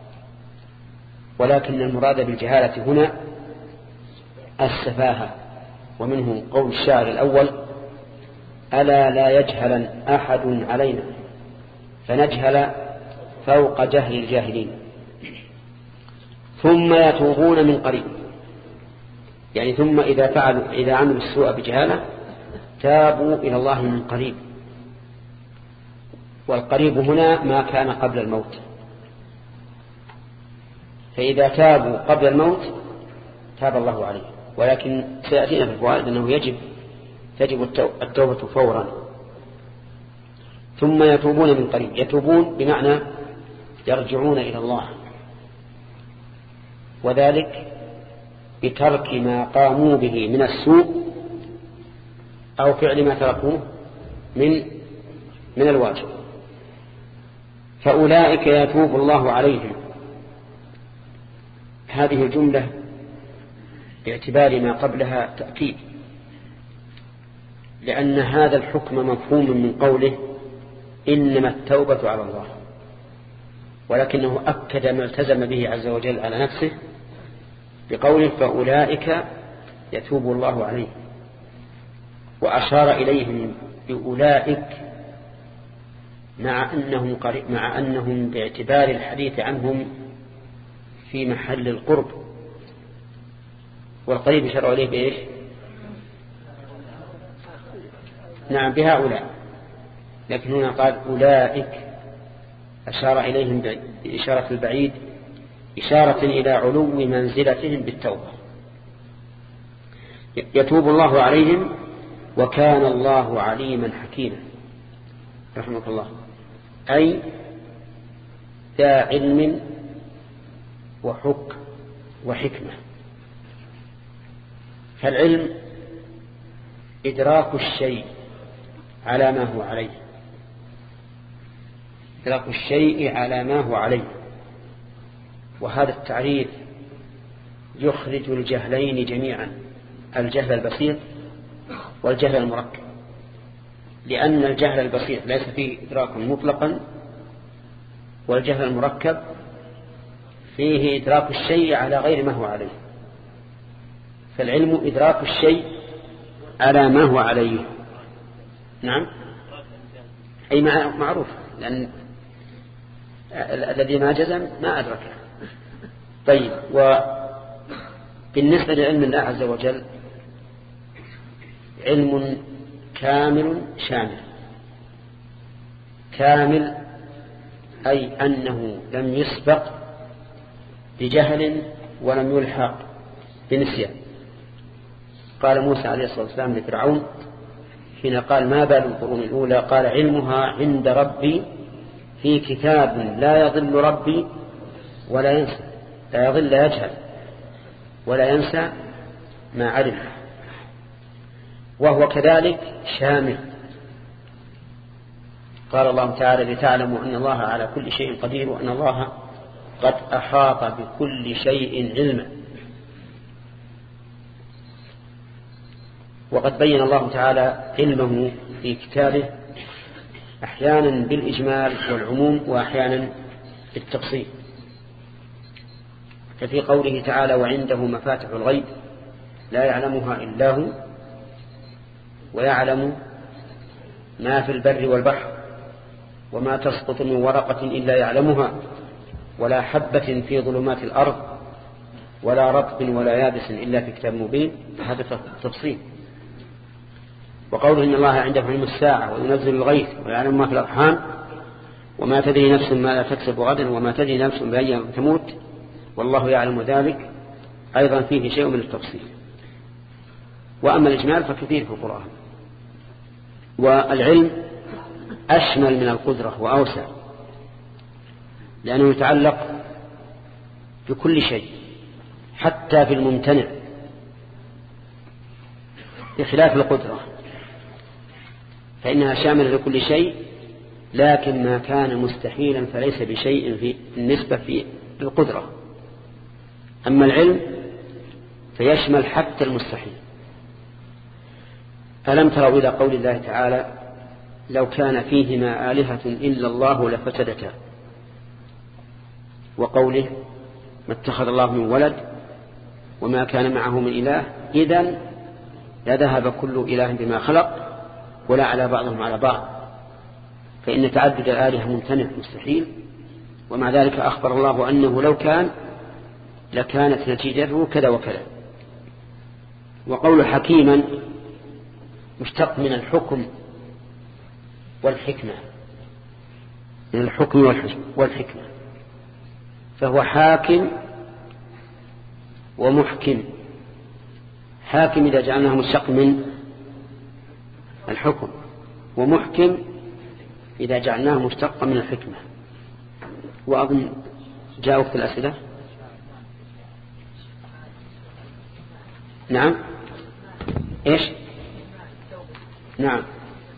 Speaker 1: ولكن المراد بالجهالة هنا السفاهة، ومنه قول الشاعر الأول: ألا لا يجهل أحد علينا فنجهل فوق جهل الجاهلين. ثم يتوبون من قريب، يعني ثم إذا فعلوا إذا عملوا السوء بجهالة تابوا إلى الله من قريب، والقريب هنا ما كان قبل الموت، فإذا تابوا قبل الموت تاب الله عليه. ولكن سيأتينا في الفوائد أنه يجب تجب التوبة فورا. ثم يتوبون من قريب، يتوبون بمعنى يرجعون إلى الله، وذلك بترك ما قاموا به من السوء أو فعل ما تركوه من من الواجب. فأولئك يتوب الله عليهم. هذه الجملة باعتبار ما قبلها تأكيد، لأن هذا الحكم مفهوم من قوله إنما التوبة على الله، ولكنه أكد ما التزم به عز وجل على نفسه بقوله فأولئك يتوب الله عليهم، وأشار إليهم بأولئك مع أنهم, مع أنهم باعتبار الحديث عنهم في محل القرب، والقريب يشار إليه بإيش؟ نعم بهؤلاء، لكن هنا قال أولئك أشار إليهم بإشارة البعيد إشارة إلى علو منزلتهم بالتوبة. يتوب الله عليهم وكان الله عليما حكيما رحمه الله، أي ذا علم وحك وحكمة. فالعلم إدراك الشيء على ما هو عليه، إدراك الشيء على ما هو عليه. وهذا التعريف يخرج الجهلين جميعا، الجهل البسيط والجهل المركب، لأن الجهل البسيط ليس فيه إدراك مطلقا، والجهل المركب فيه إدراك الشيء على غير ما هو عليه. فالعلم إدراك الشيء على ما هو عليه. نعم، أي معروف، لأن الذي ما جزم ما أدركه. طيب، وبالنسبة لعلم الله عز وجل علم كامل شامل. كامل أي أنه لم يسبق بجهل ولم يلحق بنسيان. قال موسى عليه الصلاة والسلام لفرعون حين قال ما بال القرون الأولى، قال علمها عند ربي في كتاب لا يضل ربي ولا ينسى، لا يضل لا يجهل ولا ينسى ما علم. وهو كذلك شامل. قال الله تعالى لتعلموا أن الله على كل شيء قدير وأن الله قد أحاط بكل شيء علما. وقد بين الله تعالى علمه في كتابه أحيانا بالإجمال والعموم وأحيانا بالتفصيل، ففي قوله تعالى وعنده مفاتح الغيب لا يعلمها إلا هو ويعلم ما في البر والبحر وما تسقط من ورقة إلا يعلمها ولا حبة في ظلمات الأرض ولا رطب ولا يابس إلا في كتاب مبين. هذا تفصيل. وقوله إن الله عنده علم الساعة وينزل الغيث ويعلم ما في الأرحام وما تدري نفس ما لا تكسب غدا وما تدري نفس بأي يوم تموت والله يعلم ذلك، أيضا فيه شيء من التفصيل. وأما الإجمال فكثير في القرآن. والعلم أشمل من القدرة وأوسع، لأنه يتعلق بكل شيء حتى في الممتنع، بخلاف القدرة فإنها شاملة لكل شيء، لكن ما كان مستحيلا فليس بشيء في النسبة في القدرة. أما العلم فيشمل حتى المستحيل. ألم تروا إلى قول الله تعالى لو كان فيهما آلهة إلا الله لفسدتا، وقوله ما اتخذ الله من ولد وما كان معه من إله إذن لذهب كل إله بما خلق ولا على بعضهم على بعض، فإن تعدد الآلهة ممتنع مستحيل. ومع ذلك أخبر الله أنه لو كان لكانت نتيجته كذا وكذا. وقول حكيما مشتق من الحكم والحكمة، من الحكم والحكمة، فهو حاكم ومحكم. حاكم إذا جعلناه مشتق من الحكم، ومحكم إذا جعلناه مشتق من الحكمة. وأظن جاء وقت الأسئلة. نعم إيش نعم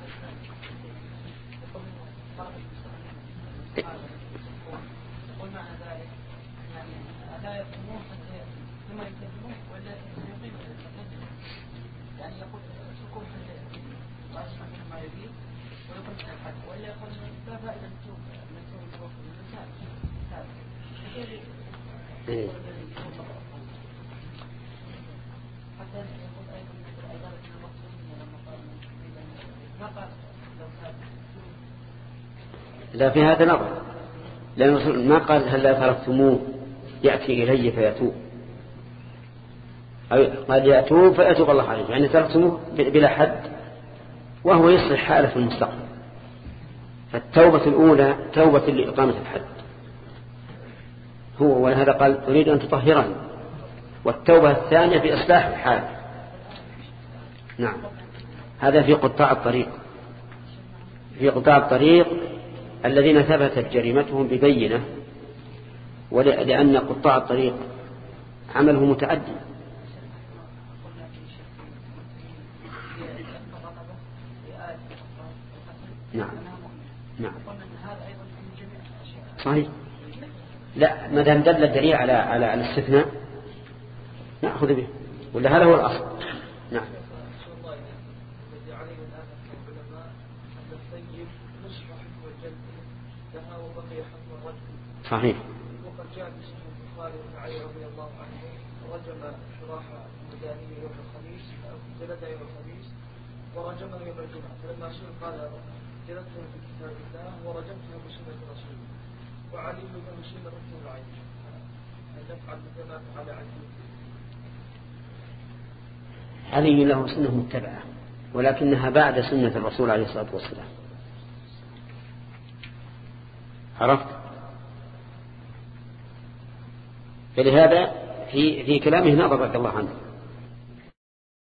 Speaker 1: إيه. لا، في هذا نظر، لأن ما قال هل لا تركتموه يأتي إلي فيتوب، قال يأتوب فيتوب الله عليه، يعني تركتموه بلا حد وهو يصلح حاله في المستقبل. فالتوبة الأولى توبة لإقامة الحد هو، ولهذا قال أريد أن تطهرني، والتوبة الثانية في إصلاح الحال. نعم، هذا في قطاع الطريق، في قطاع الطريق الذين ثبتت جريمتهم ببينة، ولأن قطاع الطريق عمله متعدي. نعم نعم صحيح. لا ما دام دل الدليل على على الاستثناء نأخذ به، ولا هذا هو الأصل. نعم. صحيح.
Speaker 3: وقد جاء في صحيح البخاري عن علي رضي الله عنه رجم شراح المداني يوم الخميس، جلد يوم الخميس ورجمه يوم الجمعة، فلما سئل قال جلدته في كتاب الله ورجمته بسنة رسوله، وعلي بن مسلم رفض العين أن نفعل مثل ما فعل علي.
Speaker 1: علي له سنة متبعة ولكنها بعد سنة الرسول عليه الصلاة والسلام. عرفت؟ فلهذا في في كلامه نظر رضي الله عنه.